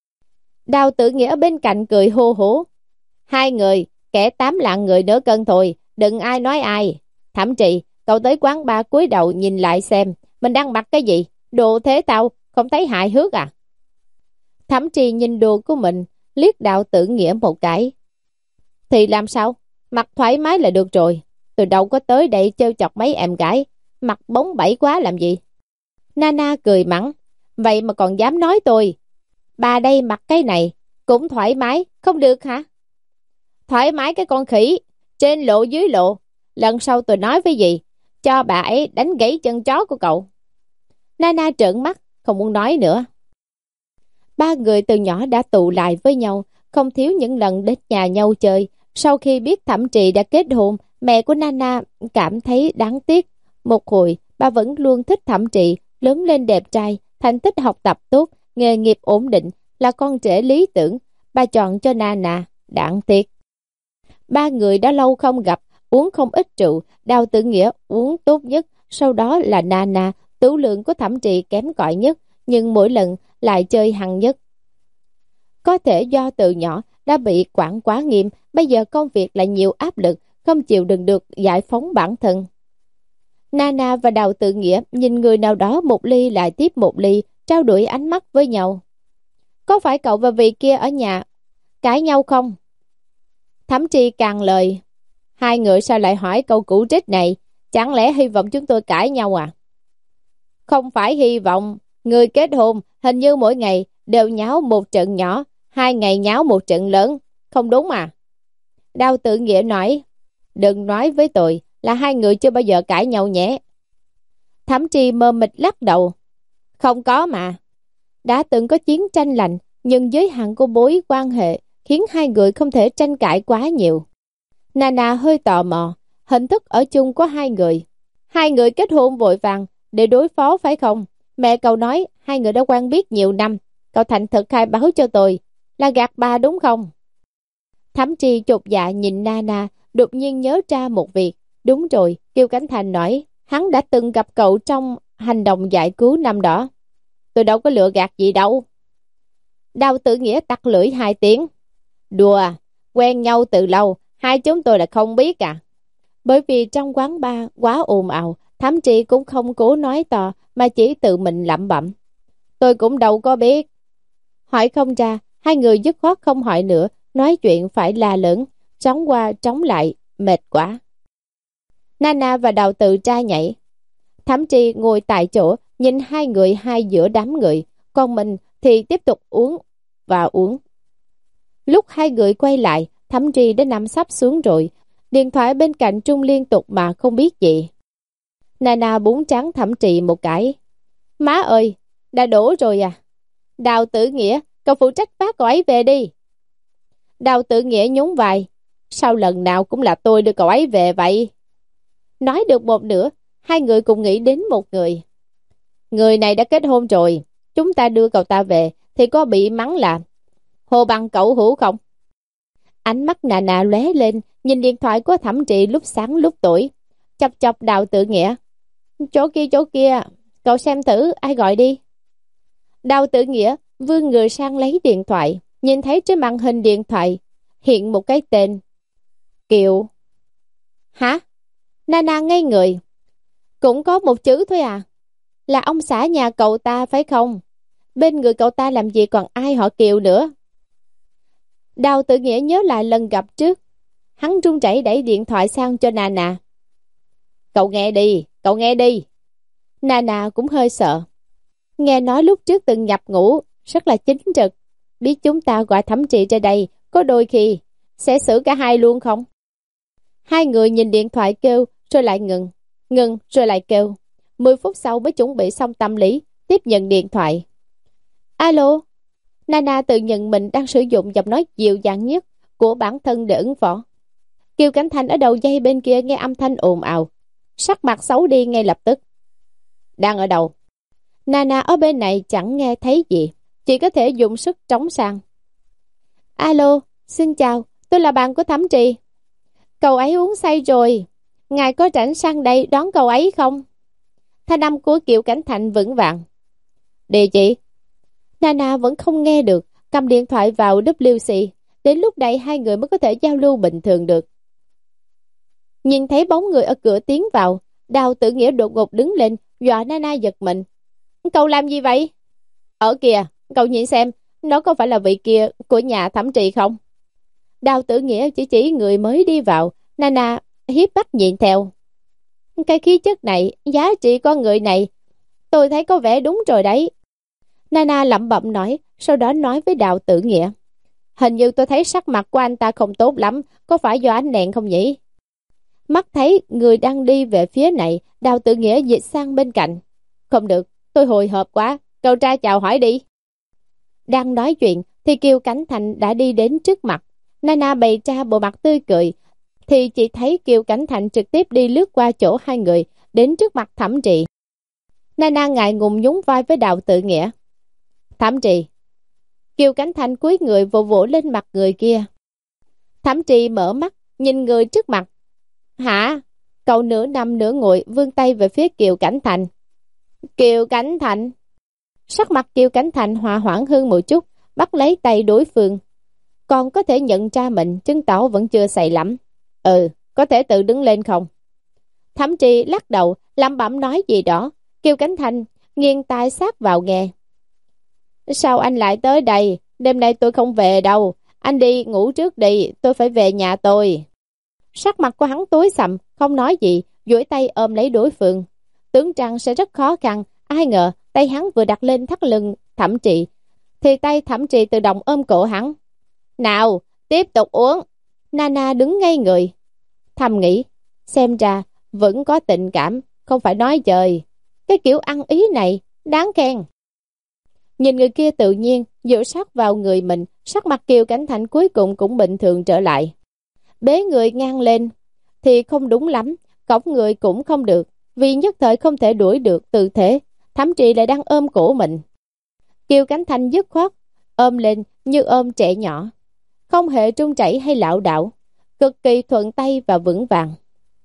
Đào Tử Nghĩa ở bên cạnh cười hô hố. Hai người, kẻ tám lạng người nửa cân thôi, đừng ai nói ai. Thẩm Trị, cậu tới quán bar cúi đầu nhìn lại xem, mình đang mặc cái gì? Đồ thế tao, không thấy hại hước à? Thẩm Trị nhìn đồ của mình, liếc Đào Tử Nghĩa một cái. Thì làm sao? Mặc thoải mái là được rồi. Từ đâu có tới đây trêu chọc mấy em gái, mặc bóng bẩy quá làm gì? Nana cười mắng. Vậy mà còn dám nói tôi. Bà đây mặc cái này cũng thoải mái, không được hả? Thoải mái cái con khỉ, trên lộ dưới lộ. Lần sau tôi nói với gì, cho bà ấy đánh gãy chân chó của cậu. Nana trợn mắt, không muốn nói nữa. Ba người từ nhỏ đã tụ lại với nhau, không thiếu những lần đến nhà nhau chơi. Sau khi biết Thẩm Trị đã kết hôn, mẹ của Nana cảm thấy đáng tiếc. Một hồi, bà vẫn luôn thích Thẩm Trị, lớn lên đẹp trai, thành tích học tập tốt, nghề nghiệp ổn định, là con rể lý tưởng. Bà chọn cho Nana, đáng tiếc. Ba người đã lâu không gặp, uống không ít rượu. Đào Tử Nghĩa uống tốt nhất, sau đó là Nana. Tửu lượng của Thẩm Trị kém cỏi nhất, nhưng mỗi lần lại chơi hăng nhất. Có thể do từ nhỏ đã bị quản quá nghiêm, bây giờ công việc lại nhiều áp lực, không chịu đựng được giải phóng bản thân. Nana và Đào Tử Nghĩa nhìn người nào đó một ly lại tiếp một ly, trao đổi ánh mắt với nhau. Có phải cậu và vị kia ở nhà cãi nhau không? Thẩm Trị càng lời. Hai người sao lại hỏi câu cũ trích này? Chẳng lẽ hy vọng chúng tôi cãi nhau à? Không phải hy vọng. Người kết hôn hình như mỗi ngày đều nháo một trận nhỏ, hai ngày nháo một trận lớn, không đúng à? Đào Tử Nghĩa nói. Đừng nói với tôi là hai người chưa bao giờ cãi nhau nhé. Thẩm Trị mờ mịt lắc đầu. Không có mà. Đã từng có chiến tranh lạnh, nhưng giới hạn của mối quan hệ khiến hai người không thể tranh cãi quá nhiều. Nana hơi tò mò, hình thức ở chung của hai người. Hai người kết hôn vội vàng để đối phó phải không? Mẹ cậu nói hai người đã quen biết nhiều năm, cậu thành thực khai báo cho tôi, là gạt bà đúng không? Thẩm Trị chột dạ nhìn Nana, đột nhiên nhớ ra một việc. Đúng rồi, Kiều Cánh Thành nói, hắn đã từng gặp cậu trong hành động giải cứu năm đó. Tôi đâu có lừa gạt gì đâu. Đào Tử Nghĩa tặc lưỡi hai tiếng. Đùa, quen nhau từ lâu, hai chúng tôi là không biết à? Bởi vì trong quán bar quá ồn ào, Thẩm Trị cũng không cố nói to, mà chỉ tự mình lẩm bẩm. Tôi cũng đâu có biết. Hỏi không ra, hai người dứt khoát không hỏi nữa, nói chuyện phải la lớn, trống qua trống lại, mệt quá. Nana và Đào Tự tra nhảy. Thẩm Trì ngồi tại chỗ, nhìn hai người hai giữa đám người, còn mình thì tiếp tục uống và uống. Lúc hai người quay lại, Thẩm Trì đã nằm sắp xuống rồi, điện thoại bên cạnh trung liên tục mà không biết gì. Nana búng trắng Thẩm Trì một cái. Má ơi, đã đổ rồi à? Đào Tử Nghĩa, cậu phụ trách vác cậu ấy về đi. Đào Tử Nghĩa nhún vai. Sao lần nào cũng là tôi đưa cậu ấy về vậy? Nói được một nửa, hai người cùng nghĩ đến một người. Người này đã kết hôn rồi, chúng ta đưa cậu ta về thì có bị mắng là Hồ Bằng cậu hữu không? Ánh mắt Nana lóe lên, nhìn điện thoại của Thẩm Trì lúc sáng lúc tối, chọc chọc Đào Tử Nghĩa. Chỗ kia chỗ kia, cậu xem thử ai gọi đi. Đào Tử Nghĩa vươn người sang lấy điện thoại, nhìn thấy trên màn hình điện thoại hiện một cái tên Kiều. Hả? Nana ngây người. Cũng có một chữ thôi à? Là ông xã nhà cậu ta phải không? Bên người cậu ta làm gì còn ai họ Kiều nữa? Đào Tử Nghĩa nhớ lại lần gặp trước, hắn run rẩy đẩy điện thoại sang cho Nana. Cậu nghe đi, cậu nghe đi. Nana cũng hơi sợ. Nghe nói lúc trước từng nhập ngũ, rất là chính trực. Biết chúng ta gọi Thẩm Trì ra đây, có đôi khi sẽ xử cả hai luôn không? Hai người nhìn điện thoại kêu, rồi lại ngừng. Ngừng, rồi lại kêu. Mười phút sau mới chuẩn bị xong tâm lý, tiếp nhận điện thoại. Alo? Nana tự nhận mình đang sử dụng giọng nói dịu dàng nhất của bản thân để ứng phó. Kiều Cảnh Thành ở đầu dây bên kia nghe âm thanh ồn ào, sắc mặt xấu đi ngay lập tức. Đang ở đâu? Nana ở bên này chẳng nghe thấy gì, chỉ có thể dùng sức trống sang. Alo, xin chào, tôi là bạn của Thẩm Trì. Cậu ấy uống say rồi, ngài có rảnh sang đây đón cậu ấy không? Thanh âm của Kiều Cảnh Thành vững vàng. Địa chỉ? Nana vẫn không nghe được, cầm điện thoại vào vê kép xê. Đến lúc này hai người mới có thể giao lưu bình thường được. Nhìn thấy bóng người ở cửa tiến vào, Đào Tử Nghĩa đột ngột đứng lên, dọa Nana giật mình. Cậu làm gì vậy? Ở kìa, cậu nhìn xem, nó có phải là vị kia của nhà Thẩm Trì không? Đào Tử Nghĩa chỉ chỉ người mới đi vào. Nana hiếp mắt nhìn theo. Cái khí chất này, giá trị con người này, tôi thấy có vẻ đúng rồi đấy. Nana lẩm bẩm nói, sau đó nói với Đào Tử Nghĩa. Hình như tôi thấy sắc mặt của anh ta không tốt lắm, có phải do ánh đèn không nhỉ? Mắt thấy người đang đi về phía này, Đào Tử Nghĩa dịch sang bên cạnh. Không được, tôi hồi hộp quá, cậu ra chào hỏi đi. Đang nói chuyện thì Kiều Cảnh Thành đã đi đến trước mặt. Nana bày ra bộ mặt tươi cười, thì chỉ thấy Kiều Cảnh Thành trực tiếp đi lướt qua chỗ hai người, đến trước mặt Thẩm Trì. Nana ngại ngùng nhún vai với Đào Tử Nghĩa. Thẩm Trì. Kiều Cảnh Thành cúi người vỗ vỗ lên mặt người kia. Thẩm Trì mở mắt, nhìn người trước mặt. Hả? Cậu nửa nằm nửa ngồi vươn tay về phía Kiều Cảnh Thành. Kiều Cảnh Thành. Sắc mặt Kiều Cảnh Thành hòa hoãn hơn một chút, bắt lấy tay đối phương. Còn có thể nhận ra mình, chứng tỏ vẫn chưa say lắm. Ừ, có thể tự đứng lên không? Thẩm Trì lắc đầu, lẩm bẩm nói gì đó. Kiều Cảnh Thành nghiêng tai sát vào nghe. Sao anh lại tới đây? Đêm nay tôi không về đâu. Anh đi ngủ trước đi, tôi phải về nhà tôi. Sắc mặt của hắn tối sầm, không nói gì, duỗi tay ôm lấy đối phương. Tưởng rằng sẽ rất khó khăn, ai ngờ tay hắn vừa đặt lên thắt lưng Thẩm Trì, thì tay Thẩm Trì tự động ôm cổ hắn. Nào, tiếp tục uống. Nana đứng ngay người, thầm nghĩ, xem ra vẫn có tình cảm, không phải nói trời. Cái kiểu ăn ý này, đáng khen. Nhìn người kia tự nhiên, dựa sát vào người mình, sắc mặt Kiều Cảnh Thành cuối cùng cũng bình thường trở lại. Bế người ngang lên, thì không đúng lắm, cõng người cũng không được, vì nhất thời không thể đuổi được tư thế. Thẩm Trì lại đang ôm cổ mình. Kiều Cảnh Thành dứt khoát, ôm lên như ôm trẻ nhỏ, không hề trung chảy hay lảo đảo, cực kỳ thuận tay và vững vàng.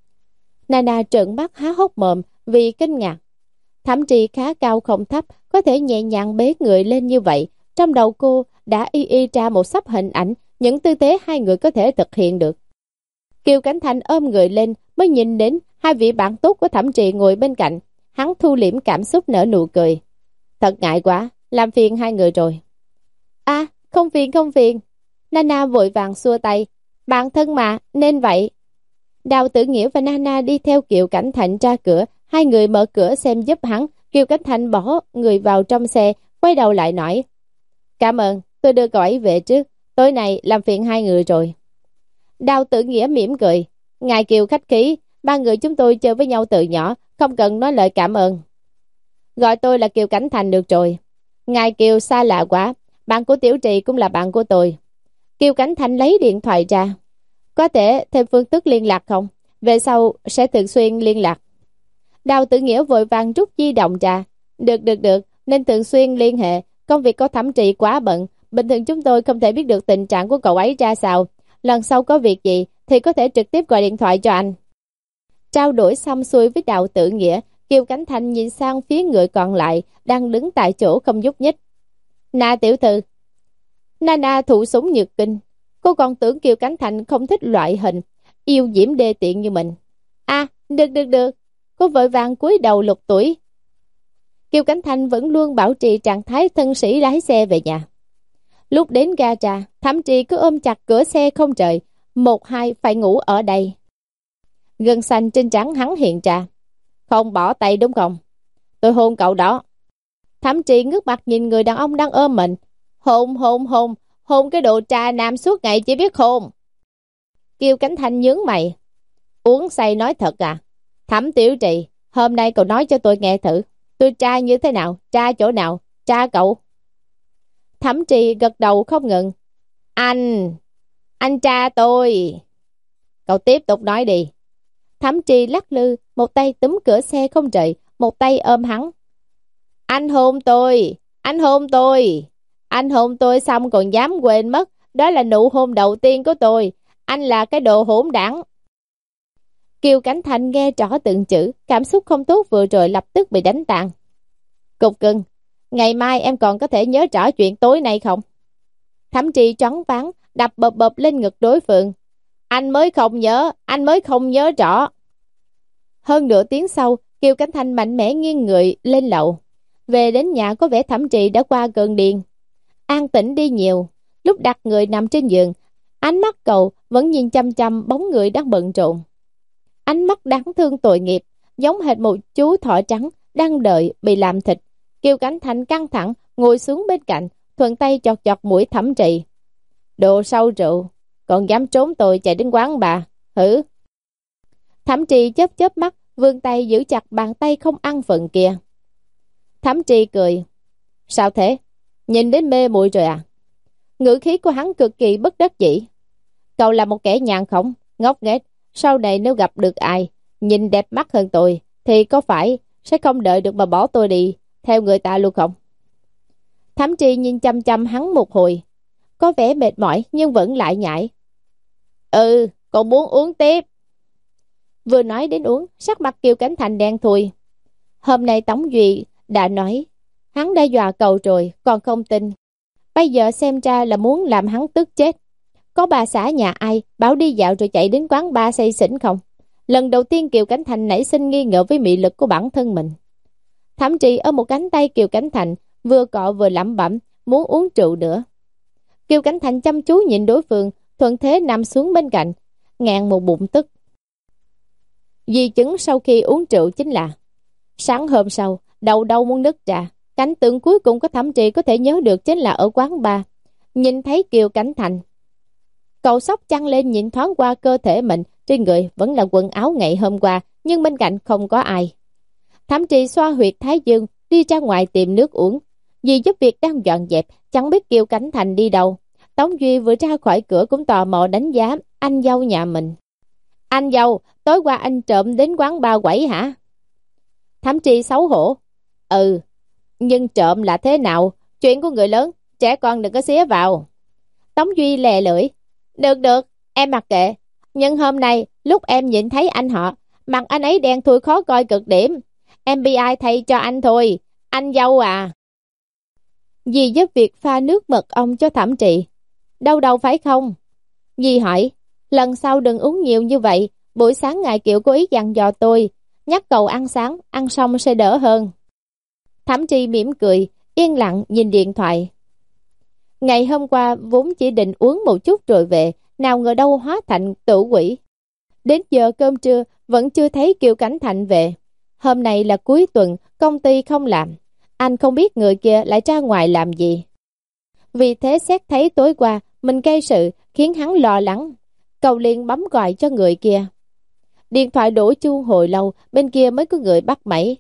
Nana trợn mắt há hốc mồm vì kinh ngạc. Thẩm Trì khá cao không thấp, có thể nhẹ nhàng bế người lên như vậy. Trong đầu cô đã y y ra một sắp hình ảnh những tư thế hai người có thể thực hiện được. Kiều Cảnh Thành ôm người lên mới nhìn đến hai vị bạn tốt của Thẩm Trì ngồi bên cạnh. Hắn thu liễm cảm xúc nở nụ cười. Thật ngại quá, làm phiền hai người rồi. À, không phiền không phiền. Nana vội vàng xua tay. Bạn thân mà, nên vậy. Đào Tử Nghĩa và Nana đi theo Kiều Cảnh Thành ra cửa, Hai người mở cửa xem giúp hắn. Kiều Cánh Thành bỏ người vào trong xe, quay đầu lại nói: Cảm ơn, tôi đưa cậu ấy về trước, tối nay làm phiền hai người rồi. Đào Tử Nghĩa mỉm cười: Ngài Kiều khách khí, ba người chúng tôi chơi với nhau từ nhỏ, không cần nói lời cảm ơn. Gọi tôi là Kiều Cánh Thành được rồi. Ngài Kiều xa lạ quá, bạn của Tiểu Trì cũng là bạn của tôi. Kiều Cánh Thành lấy điện thoại ra: Có thể thêm phương thức liên lạc không? Về sau sẽ thường xuyên liên lạc. Đào Tử Nghĩa vội vàng rút di động ra: Được được được, nên thường xuyên liên hệ. Công việc có Thẩm Trì quá bận, bình thường chúng tôi không thể biết được tình trạng của cậu ấy ra sao. Lần sau có việc gì thì có thể trực tiếp gọi điện thoại cho anh. Trao đổi xong xuôi với Đào Tử Nghĩa, Kiều Cánh Thành nhìn sang phía người còn lại đang đứng tại chỗ không nhúc nhích. Na tiểu thư. Nana thụ súng nhược kinh. Cô còn tưởng Kiều Cánh Thành không thích loại hình yêu diễm đê tiện như mình. À, được được được. Cô vội vàng cúi đầu lục tuổi. Kiều Cánh Thành vẫn luôn bảo trì trạng thái thân sĩ lái xe về nhà. Lúc đến ga trà, Thẩm Trì cứ ôm chặt cửa xe không rời. Một hai phải ngủ ở đây. Gân xanh trên trán hắn hiện ra. Không bỏ tay đúng không? Tôi hôn cậu đó. Thẩm Trì ngước mặt nhìn người đàn ông đang ôm mình. Hôn hôn hôn. Hôn cái đồ trà nam suốt ngày chỉ biết hôn. Kiều Cánh Thành nhướng mày. Uống say nói thật à? Thẩm Tiểu Trì, hôm nay cậu nói cho tôi nghe thử. Tôi tra như thế nào? Tra chỗ nào? Tra cậu. Thẩm Trì gật đầu không ngừng. Anh, anh tra tôi. Cậu tiếp tục nói đi. Thẩm Trì lắc lư, một tay túm cửa xe không rời, một tay ôm hắn. Anh hôn tôi, anh hôn tôi. Anh hôn tôi xong còn dám quên mất. Đó là nụ hôn đầu tiên của tôi. Anh là cái đồ hỗn đảng. Kiều Cánh Thành nghe rõ từng chữ, cảm xúc không tốt vừa rồi lập tức bị đánh tan. Cục cưng, ngày mai em còn có thể nhớ rõ chuyện tối nay không? Thẩm Trì choáng váng, đập bập bập lên ngực đối phương. Anh mới không nhớ, anh mới không nhớ rõ. Hơn nửa tiếng sau, Kiều Cánh Thành mạnh mẽ nghiêng người lên lầu. Về đến nhà có vẻ Thẩm Trì đã qua cơn điên. An tĩnh đi nhiều. Lúc đặt người nằm trên giường, ánh mắt cậu vẫn nhìn chăm chăm bóng người đang bận rộn. Ánh mắt đáng thương tội nghiệp, giống hệt một chú thỏ trắng đang đợi bị làm thịt. Kiều Cánh Thành căng thẳng ngồi xuống bên cạnh, thuận tay chọt chọt mũi Thẩm Trì. Đồ sâu rượu, còn dám trốn tôi chạy đến quán bà, hử? Thẩm Trì chớp chớp mắt, vươn tay giữ chặt bàn tay không ăn phận kia. Thẩm Trì cười. Sao thế? Nhìn đến mê muội rồi à? Ngữ khí của hắn cực kỳ bất đắc dĩ. Cậu là một kẻ nhàn khổng, ngốc nghếch. Sau này nếu gặp được ai nhìn đẹp mắt hơn tôi thì có phải sẽ không đợi được mà bỏ tôi đi theo người ta luôn không? Thẩm Trì nhìn chăm chăm hắn một hồi, có vẻ mệt mỏi nhưng vẫn lại nhảy. Ừ, còn muốn uống tiếp. Vừa nói đến uống, sắc mặt Kiều Cánh Thành đen thui. Hôm nay Tống Duy đã nói hắn đã dọa cậu rồi còn không tin. Bây giờ xem ra là muốn làm hắn tức chết. Có bà xã nhà ai bảo đi dạo rồi chạy đến quán bar say xỉn không? Lần đầu tiên Kiều Cánh Thành nảy sinh nghi ngờ với mị lực của bản thân mình. Thẩm Trì ở một cánh tay Kiều Cánh Thành vừa cọ vừa lẩm bẩm muốn uống rượu nữa. Kiều Cánh Thành chăm chú nhìn đối phương, thuận thế nằm xuống bên cạnh, ngàn một bụng tức. Di chứng sau khi uống rượu chính là sáng hôm sau đầu đau muốn nứt ra. Cảnh tượng cuối cùng có Thẩm Trì có thể nhớ được chính là ở quán bar, nhìn thấy Kiều Cánh Thành. Cậu sốc chăn lên nhìn thoáng qua cơ thể mình, trên người vẫn là quần áo ngày hôm qua, nhưng bên cạnh không có ai. Thẩm Trì xoa huyệt thái dương, đi ra ngoài tìm nước uống. Dì giúp việc đang dọn dẹp, chẳng biết Kiều Cánh Thành đi đâu. Tống Duy vừa ra khỏi cửa cũng tò mò đánh giá anh dâu nhà mình. Anh dâu, tối qua anh trộm đến quán bar quẩy hả? Thẩm Trì xấu hổ. Ừ, nhưng trộm là thế nào? Chuyện của người lớn, trẻ con đừng có xía vào. Tống Duy lè lưỡi. Được được, em mặc kệ. Nhưng hôm nay, lúc em nhìn thấy anh họ, mặt anh ấy đen thui khó coi cực điểm. Em bi ai thay cho anh thôi. Anh dâu à. Dì giúp việc pha nước mật ong cho Thẩm Trì. Đâu đâu phải không? Dì hỏi, lần sau đừng uống nhiều như vậy. Buổi sáng ngài Kiều có ý dặn dò tôi, nhắc cậu ăn sáng, ăn xong sẽ đỡ hơn. Thẩm Trì mỉm cười, yên lặng nhìn điện thoại. Ngày hôm qua vốn chỉ định uống một chút rồi về, nào ngờ đâu hóa thành tử quỷ. Đến giờ cơm trưa vẫn chưa thấy Kiều Cánh Thành về. hôm nay là cuối tuần, công ty không làm. Anh không biết người kia lại ra ngoài làm gì. Vì thế xét thấy tối qua mình gây sự khiến hắn lo lắng. Cậu liền bấm gọi cho người kia. Điện thoại đổ chuông hồi lâu, bên kia mới có người bắt máy.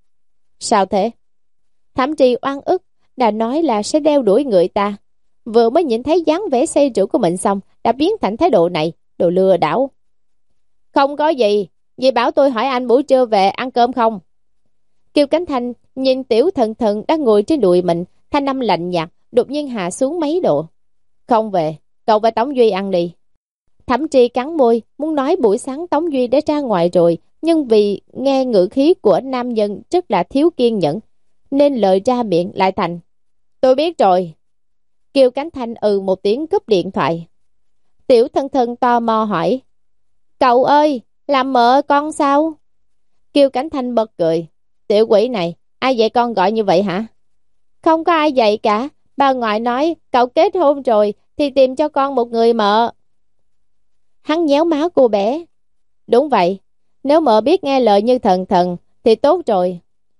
Sao thế? Thẩm Trì oan ức, đã nói là sẽ đeo đuổi người ta. Vừa mới nhìn thấy dáng vẻ say rượu của mình xong, đã biến thành thái độ này, đồ lừa đảo. Không có gì, dì bảo tôi hỏi anh buổi trưa về ăn cơm không? Kiều Cánh Thanh nhìn Tiểu Thần Thần đang ngồi trên đùi mình, thanh âm lạnh nhạt, đột nhiên hạ xuống mấy độ. Không về, cậu và Tống Duy ăn đi. Thẩm Trì cắn môi, muốn nói buổi sáng Tống Duy đã ra ngoài rồi, nhưng vì nghe ngữ khí của nam nhân rất là thiếu kiên nhẫn, nên lời ra miệng lại thành tôi biết rồi. Kiều Cánh Thanh ừ một tiếng cúp điện thoại. Tiểu Thân Thân tò mò hỏi, cậu ơi, làm mợ con sao? Kiều Cánh Thanh bật cười, tiểu quỷ này, ai dạy con gọi như vậy hả? Không có ai dạy cả, bà ngoại nói cậu kết hôn rồi thì tìm cho con một người mợ. Hắn nhéo má cô bé. Đúng vậy, nếu mợ biết nghe lời như Thần Thần thì tốt rồi.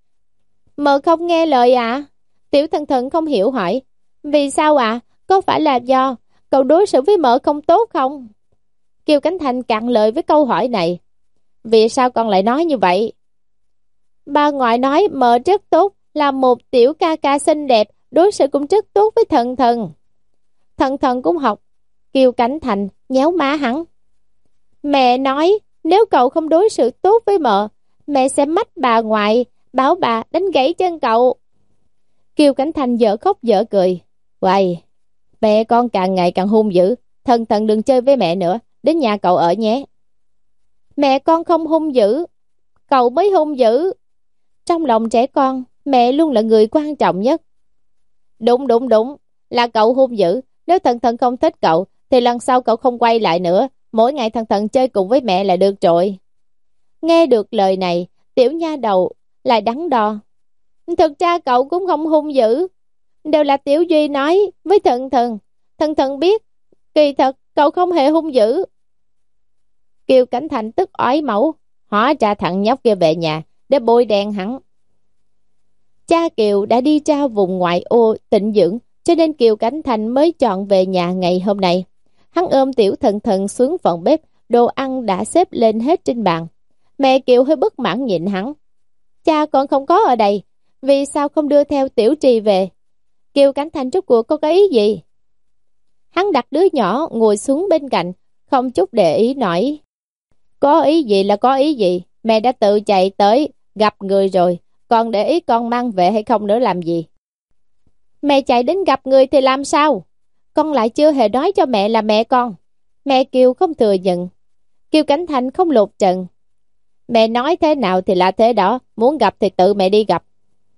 Mợ không nghe lời à? Tiểu Thần Thần không hiểu hỏi. Vì sao ạ? À? Có phải là do cậu đối xử với mợ không tốt không? Kiều Cánh Thanh cạn lời với câu hỏi này. Vì sao con lại nói như vậy? Bà ngoại nói mợ rất tốt, là một tiểu ca ca xinh đẹp, đối xử cũng rất tốt với Thần Thần. Thần Thần cũng học. Kiều Cánh Thanh nhéo má hắn. Mẹ nói nếu cậu không đối xử tốt với mợ, mẹ sẽ mách bà ngoại, bảo bà đánh gãy chân cậu. Kiều Cánh Thanh dở khóc dở cười. Uầy, mẹ con càng ngày càng hung dữ. Thần Thần đừng chơi với mẹ nữa, đến nhà cậu ở nhé. Mẹ con không hung dữ, cậu mới hung dữ. Trong lòng trẻ con, mẹ luôn là người quan trọng nhất. Đúng đúng đúng, là cậu hung dữ. Nếu Thần Thần không thích cậu thì lần sau cậu không quay lại nữa. Mỗi ngày Thần Thần chơi cùng với mẹ là được rồi. Nghe được lời này, tiểu nha đầu lại đắn đo. Thực ra cậu cũng không hung dữ, đều là Tiểu Duy nói với Thần Thần. Thần Thần biết, kỳ thật cậu không hề hung dữ. Kiều Cảnh Thành tức ói mẫu, hóa ra thằng nhóc kia về nhà để bôi đen hắn. Cha Kiều đã đi ra vùng ngoại ô tịnh dưỡng, cho nên Kiều Cảnh Thành mới chọn về nhà ngày hôm nay. Hắn ôm Tiểu Thần Thần xuống phòng bếp, đồ ăn đã xếp lên hết trên bàn. Mẹ Kiều hơi bất mãn nhịn hắn. Cha con không có ở đây, vì sao không đưa theo Tiểu Trì về? Kiều Cảnh Thành rốt cuộc có cái ý gì? Hắn đặt đứa nhỏ ngồi xuống bên cạnh, không chút để ý nói. Có ý gì là có ý gì, mẹ đã tự chạy tới, gặp người rồi, còn để ý con mang về hay không nữa làm gì? Mẹ chạy đến gặp người thì làm sao? Con lại chưa hề nói cho mẹ là mẹ con. Mẹ Kiều không thừa nhận. Kiều Cảnh Thành không lột trần. Mẹ nói thế nào thì là thế đó, muốn gặp thì tự mẹ đi gặp.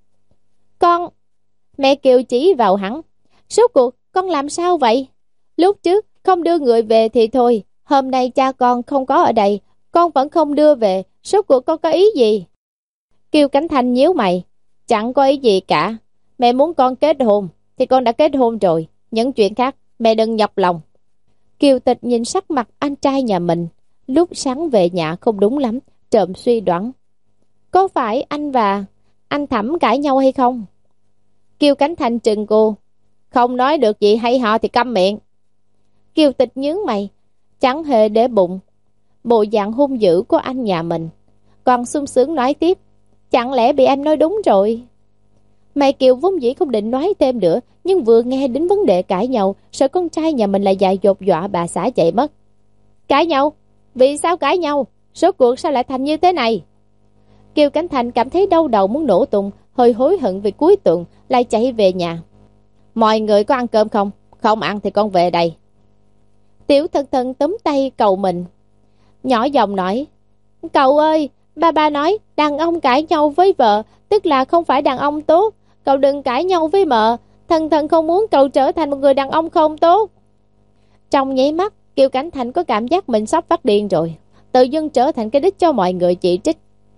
Con... Mẹ Kiều chỉ vào hắn. Suốt cuộc con làm sao vậy? Lúc trước không đưa người về thì thôi, hôm nay cha con không có ở đây, con vẫn không đưa về, suốt cuộc con có ý gì? Kiều Cảnh Thành nhíu mày. Chẳng có ý gì cả. Mẹ muốn con kết hôn thì con đã kết hôn rồi, những chuyện khác mẹ đừng nhọc lòng. Kiều Tịch nhìn sắc mặt anh trai nhà mình, lúc sáng về nhà không đúng lắm, trộm suy đoán. Có phải anh và anh Thẩm cãi nhau hay không? Kiều Cảnh Thành trừng cô. Không nói được gì hay họ thì câm miệng. Kiều Tịch nhướng mày, chẳng hề để bụng bộ dạng hung dữ của anh nhà mình, còn sung sướng nói tiếp. Chẳng lẽ bị anh nói đúng rồi? Mẹ Kiều vốn dĩ không định nói thêm nữa, nhưng vừa nghe đến vấn đề cãi nhau, sợ con trai nhà mình lại dại dột dọa bà xã chạy mất. Cãi nhau? Vì sao cãi nhau? Số cuộc sao lại thành như thế này? Kiều Cảnh Thành cảm thấy đau đầu muốn nổ tung, hơi hối hận vì cuối tuần lại chạy về nhà. Mọi người có ăn cơm không? Không ăn thì con về đây. Tiểu Thần Thần túm tay cậu mình, nhỏ giọng nói. Cậu ơi, ba ba nói đàn ông cãi nhau với vợ tức là không phải đàn ông tốt. Cậu đừng cãi nhau với mợ. Thần Thần không muốn cậu trở thành một người đàn ông không tốt. Trong nháy mắt, Kiều Cảnh Thành có cảm giác mình sắp phát điên rồi, tự dưng trở thành cái đích cho mọi người chỉ trích.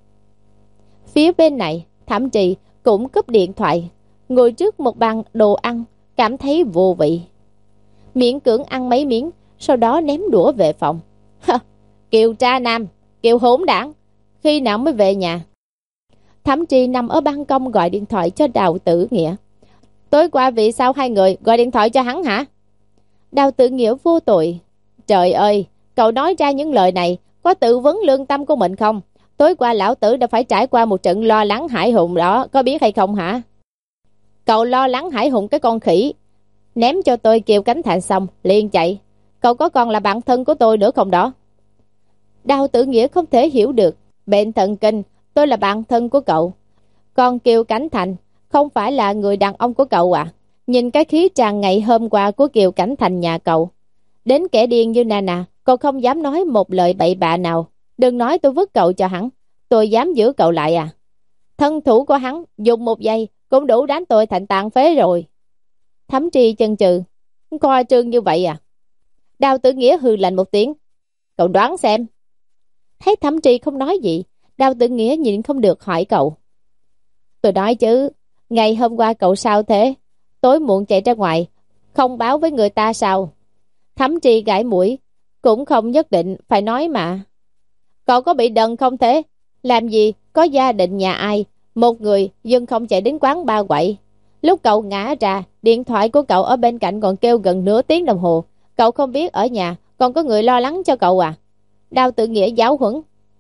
Phía bên này, Thẩm Trì cũng cúp điện thoại, ngồi trước một bàn đồ ăn, cảm thấy vô vị. Miễn cưỡng ăn mấy miếng, sau đó ném đũa về phòng. Kiều tra nam, Kiều hỗn đảng, khi nào mới về nhà? Thẩm Trì nằm ở ban công gọi điện thoại cho Đào Tử Nghĩa. Tối qua vì sao hai người gọi điện thoại cho hắn hả? Đào Tử Nghĩa vô tội. Trời ơi, cậu nói ra những lời này có tự vấn lương tâm của mình không? Tối qua lão tử đã phải trải qua một trận lo lắng hãi hùng đó, có biết hay không hả? Cậu lo lắng hãi hùng cái con khỉ. Ném cho tôi Kiều Cánh Thành xong, liền chạy. Cậu có còn là bạn thân của tôi nữa không đó? Đào Tử Nghĩa không thể hiểu được. Bệnh thần kinh, tôi là bạn thân của cậu. Còn Kiều Cảnh Thành không phải là người đàn ông của cậu à? Nhìn cái khí tràn ngày hôm qua của Kiều Cảnh Thành nhà cậu. Đến kẻ điên như Nana, cậu không dám nói một lời bậy bạ nào. Đừng nói tôi vứt cậu cho hắn, tôi dám giữ cậu lại à? Thân thủ của hắn dùng một giây cũng đủ đánh tôi thành tàn phế rồi. Thẩm Trì chần chừ, coi trương như vậy à? Đào Tử Nghĩa hừ lạnh một tiếng. Cậu đoán xem. Thấy Thẩm Trì không nói gì, Đào Tử Nghĩa nhìn không được hỏi cậu. Tôi nói chứ, ngày hôm qua cậu sao thế? Tối muộn chạy ra ngoài, không báo với người ta sao? Thẩm Trì gãi mũi, cũng không nhất định phải nói mà. Cậu có bị đần không thế? Làm gì có gia đình nhà ai, một người nhưng không chạy đến quán ba quậy. Lúc cậu ngã ra, điện thoại của cậu ở bên cạnh còn kêu gần nửa tiếng đồng hồ. Cậu không biết ở nhà còn có người lo lắng cho cậu à? Đào Tử Nghĩa giáo huấn.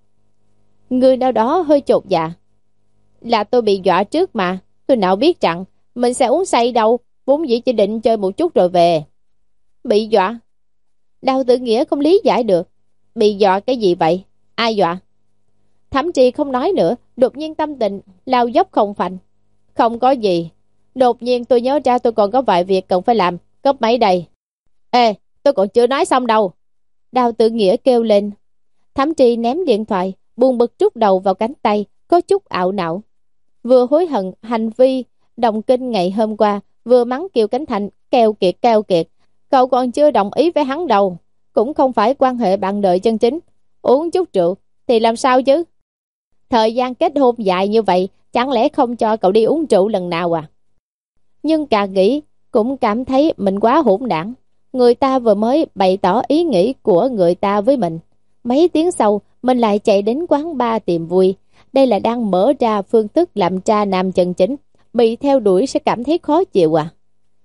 Người nào đó hơi chột dạ. Là tôi bị dọa trước mà. Tôi nào biết rằng mình sẽ uống say đâu, vốn dĩ chỉ định chơi một chút rồi về. Bị dọa? Đào Tử Nghĩa không lý giải được. Bị dọa cái gì vậy? Ai dọa? Thẩm Trì không nói nữa, đột nhiên tâm tình lao dốc không phanh. Không có gì. Đột nhiên tôi nhớ ra tôi còn có vài việc cần phải làm. Cấp mấy đây? Ê, tôi còn chưa nói xong đâu. Đào Tử Nghĩa kêu lên. Thẩm Trì ném điện thoại, buồn bực trút đầu vào cánh tay, có chút ảo não. Vừa hối hận hành vi động kinh ngày hôm qua, vừa mắng Kiều Cánh Thành keo kiệt keo kiệt. Cậu còn chưa đồng ý với hắn đâu, cũng không phải quan hệ bạn đời chân chính. Uống chút rượu thì làm sao chứ? Thời gian kết hôn dài như vậy, chẳng lẽ không cho cậu đi uống rượu lần nào à? Nhưng càng nghĩ cũng cảm thấy mình quá hỗn đản. Người ta vừa mới bày tỏ ý nghĩ của người ta với mình, mấy tiếng sau mình lại chạy đến quán bar tìm vui. Đây là đang mở ra phương thức làm tra nam chân chính. Bị theo đuổi sẽ cảm thấy khó chịu à?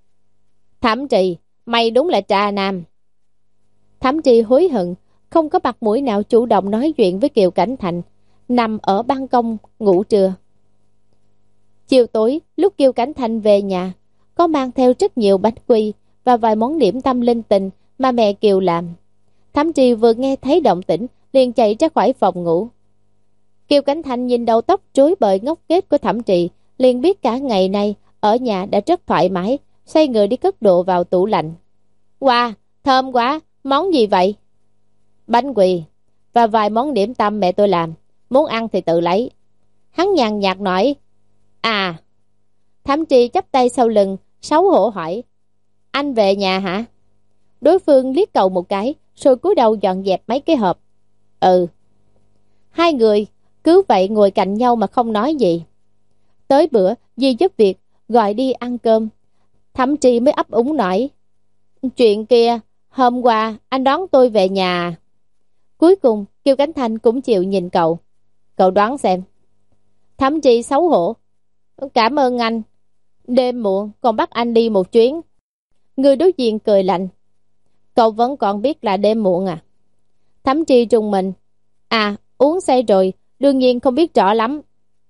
Thẩm Trì, mày đúng là tra nam. Thẩm Trì hối hận, không có mặt mũi nào chủ động nói chuyện với Kiều Cảnh Thành, nằm ở ban công ngủ trưa. Chiều tối, lúc Kiều Cảnh Thành về nhà, có mang theo rất nhiều bánh quy và vài món điểm tâm linh tinh mà mẹ Kiều làm. Thẩm Trì vừa nghe thấy động tĩnh, liền chạy ra khỏi phòng ngủ. Kiều Cảnh Thành nhìn đầu tóc rối bời ngốc nghếch của Thẩm Trì, liền biết cả ngày nay ở nhà đã rất thoải mái, xoay người đi cất đồ vào tủ lạnh. Wow, thơm quá, món gì vậy? Bánh quỳ và vài món điểm tâm mẹ tôi làm, muốn ăn thì tự lấy. Hắn nhàn nhạt nói. À. Thẩm Trì chắp tay sau lưng, xấu hổ hỏi. Anh về nhà hả? Đối phương liếc cậu một cái, rồi cúi đầu dọn dẹp mấy cái hộp. Ừ. Hai người cứ vậy ngồi cạnh nhau mà không nói gì. Tới bữa Di giúp việc gọi đi ăn cơm, Thẩm Trì mới ấp úng nói. Chuyện kia, hôm qua anh đón tôi về nhà. Cuối cùng Kiều Cảnh Thành cũng chịu nhìn cậu. Cậu đoán xem. Thẩm Trì xấu hổ. Cảm ơn anh. Đêm muộn còn bắt anh đi một chuyến. Người đối diện cười lạnh. Cậu vẫn còn biết là đêm muộn à? Thẩm Trì trùng mình. À, uống say rồi, đương nhiên không biết rõ lắm.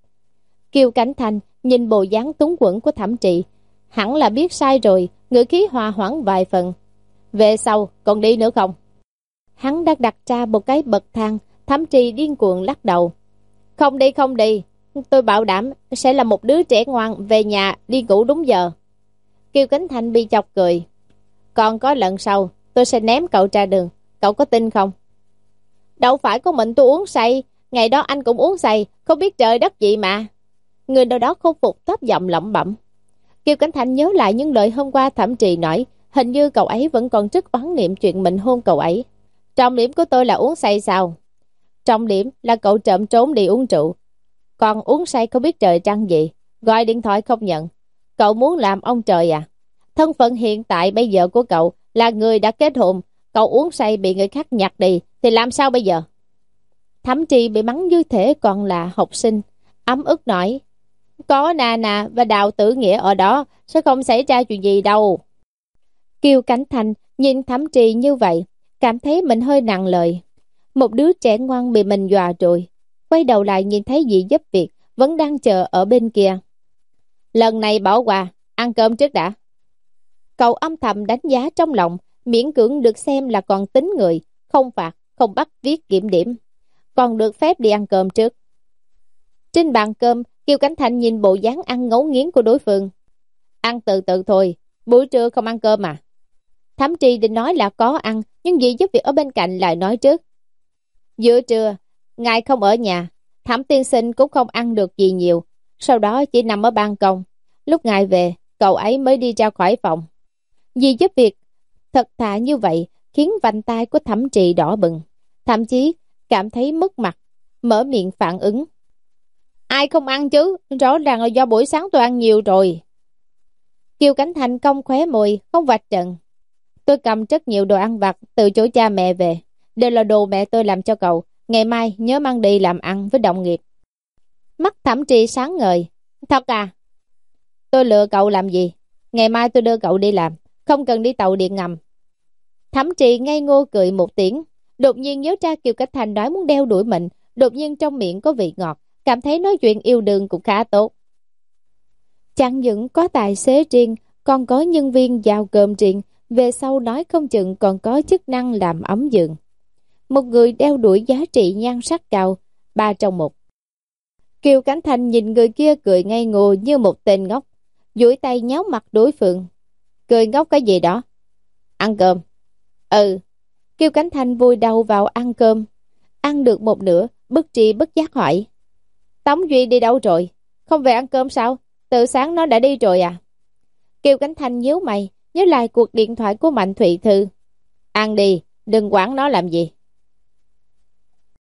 Kiều Cảnh Thành nhìn bộ dáng túng quẫn của Thẩm Trì, hẳn là biết sai rồi, ngữ khí hòa hoãn vài phần. Về sau còn đi nữa không? Hắn đã đặt ra một cái bậc thang. Thẩm Trì điên cuồng lắc đầu. Không đi không đi, tôi bảo đảm sẽ là một đứa trẻ ngoan, về nhà đi ngủ đúng giờ. Kiều Cảnh Thành bị chọc cười. Còn có lần sau tôi sẽ ném cậu ra đường, cậu có tin không? Đâu phải có mình tôi uống say, ngày đó anh cũng uống say, không biết trời đất gì mà. Người nào đó không phục thấp giọng lẩm bẩm. Kiều Cảnh Thành nhớ lại những lời hôm qua Thẩm Trì nói, hình như cậu ấy vẫn còn rất oán niệm chuyện mình hôn cậu ấy. Trọng điểm của tôi là uống say sao? Trọng điểm là cậu trộm trốn đi uống rượu. Còn uống say không biết trời trăng gì, gọi điện thoại không nhận. Cậu muốn làm ông trời à? Thân phận hiện tại bây giờ của cậu là người đã kết hôn. Cậu uống say bị người khác nhặt đi thì làm sao bây giờ? Thẩm Trì bị mắng như thể còn là học sinh, ấm ức nói, có Nana và Đào Tử Nghĩa ở đó, sẽ không xảy ra chuyện gì đâu. Kiều Cảnh Thành nhìn Thẩm Trì như vậy, cảm thấy mình hơi nặng lời. Một đứa trẻ ngoan bị mình dọa rồi. Quay đầu lại nhìn thấy dì giúp việc vẫn đang chờ ở bên kia. Lần này bỏ qua, ăn cơm trước đã. Cậu âm thầm đánh giá trong lòng, miễn cưỡng được xem là còn tính người, không phạt, không bắt viết kiểm điểm, còn được phép đi ăn cơm trước. Trên bàn cơm, Kiều Cảnh Thành nhìn bộ dáng ăn ngấu nghiến của đối phương. Ăn từ từ thôi, buổi trưa không ăn cơm mà. Thẩm Trì định nói là có ăn, nhưng dì giúp việc ở bên cạnh lại nói trước. Giữa trưa, ngài không ở nhà, Thẩm tiên sinh cũng không ăn được gì nhiều, sau đó chỉ nằm ở ban công. Lúc ngài về, cậu ấy mới đi ra khỏi phòng. Dì giúp việc thật thà như vậy khiến vành tai của Thẩm Trì đỏ bừng, thậm chí cảm thấy mất mặt, mở miệng phản ứng. Ai không ăn chứ, rõ ràng là do buổi sáng tôi ăn nhiều rồi. Kiều Cảnh Thành cong khóe môi, không vạch trần. Tôi cầm rất nhiều đồ ăn vặt từ chỗ cha mẹ về, đều là đồ mẹ tôi làm cho cậu, ngày mai nhớ mang đi làm ăn với đồng nghiệp. Mắt Thẩm Trì sáng ngời. Thật à? Tôi lừa cậu làm gì? Ngày mai tôi đưa cậu đi làm, không cần đi tàu điện ngầm. Thẩm Trì ngây ngô cười một tiếng, đột nhiên nhớ ra Kiều Cảnh Thành nói muốn đeo đuổi mình, đột nhiên trong miệng có vị ngọt, cảm thấy nói chuyện yêu đương cũng khá tốt. Chẳng những có tài xế riêng, còn có nhân viên giao cơm riêng, về sau nói không chừng còn có chức năng làm ấm giường. Một người đeo đuổi giá trị nhan sắc cao, ba trong một. Kiều Cảnh Thành nhìn người kia cười ngây ngô như một tên ngốc, duỗi tay nhéo mặt đối phương. Cười ngốc cái gì đó? Ăn cơm. Ừ. Kiều Cảnh Thành vùi đầu vào ăn cơm. Ăn được một nửa, bất tri bất giác hỏi. Tống Duy đi đâu rồi? Không về ăn cơm sao? Từ sáng nó đã đi rồi à? Kiều Cảnh Thành nhíu mày, nhớ lại cuộc điện thoại của Mạnh Thụy Thư. Ăn đi, đừng quản nó làm gì.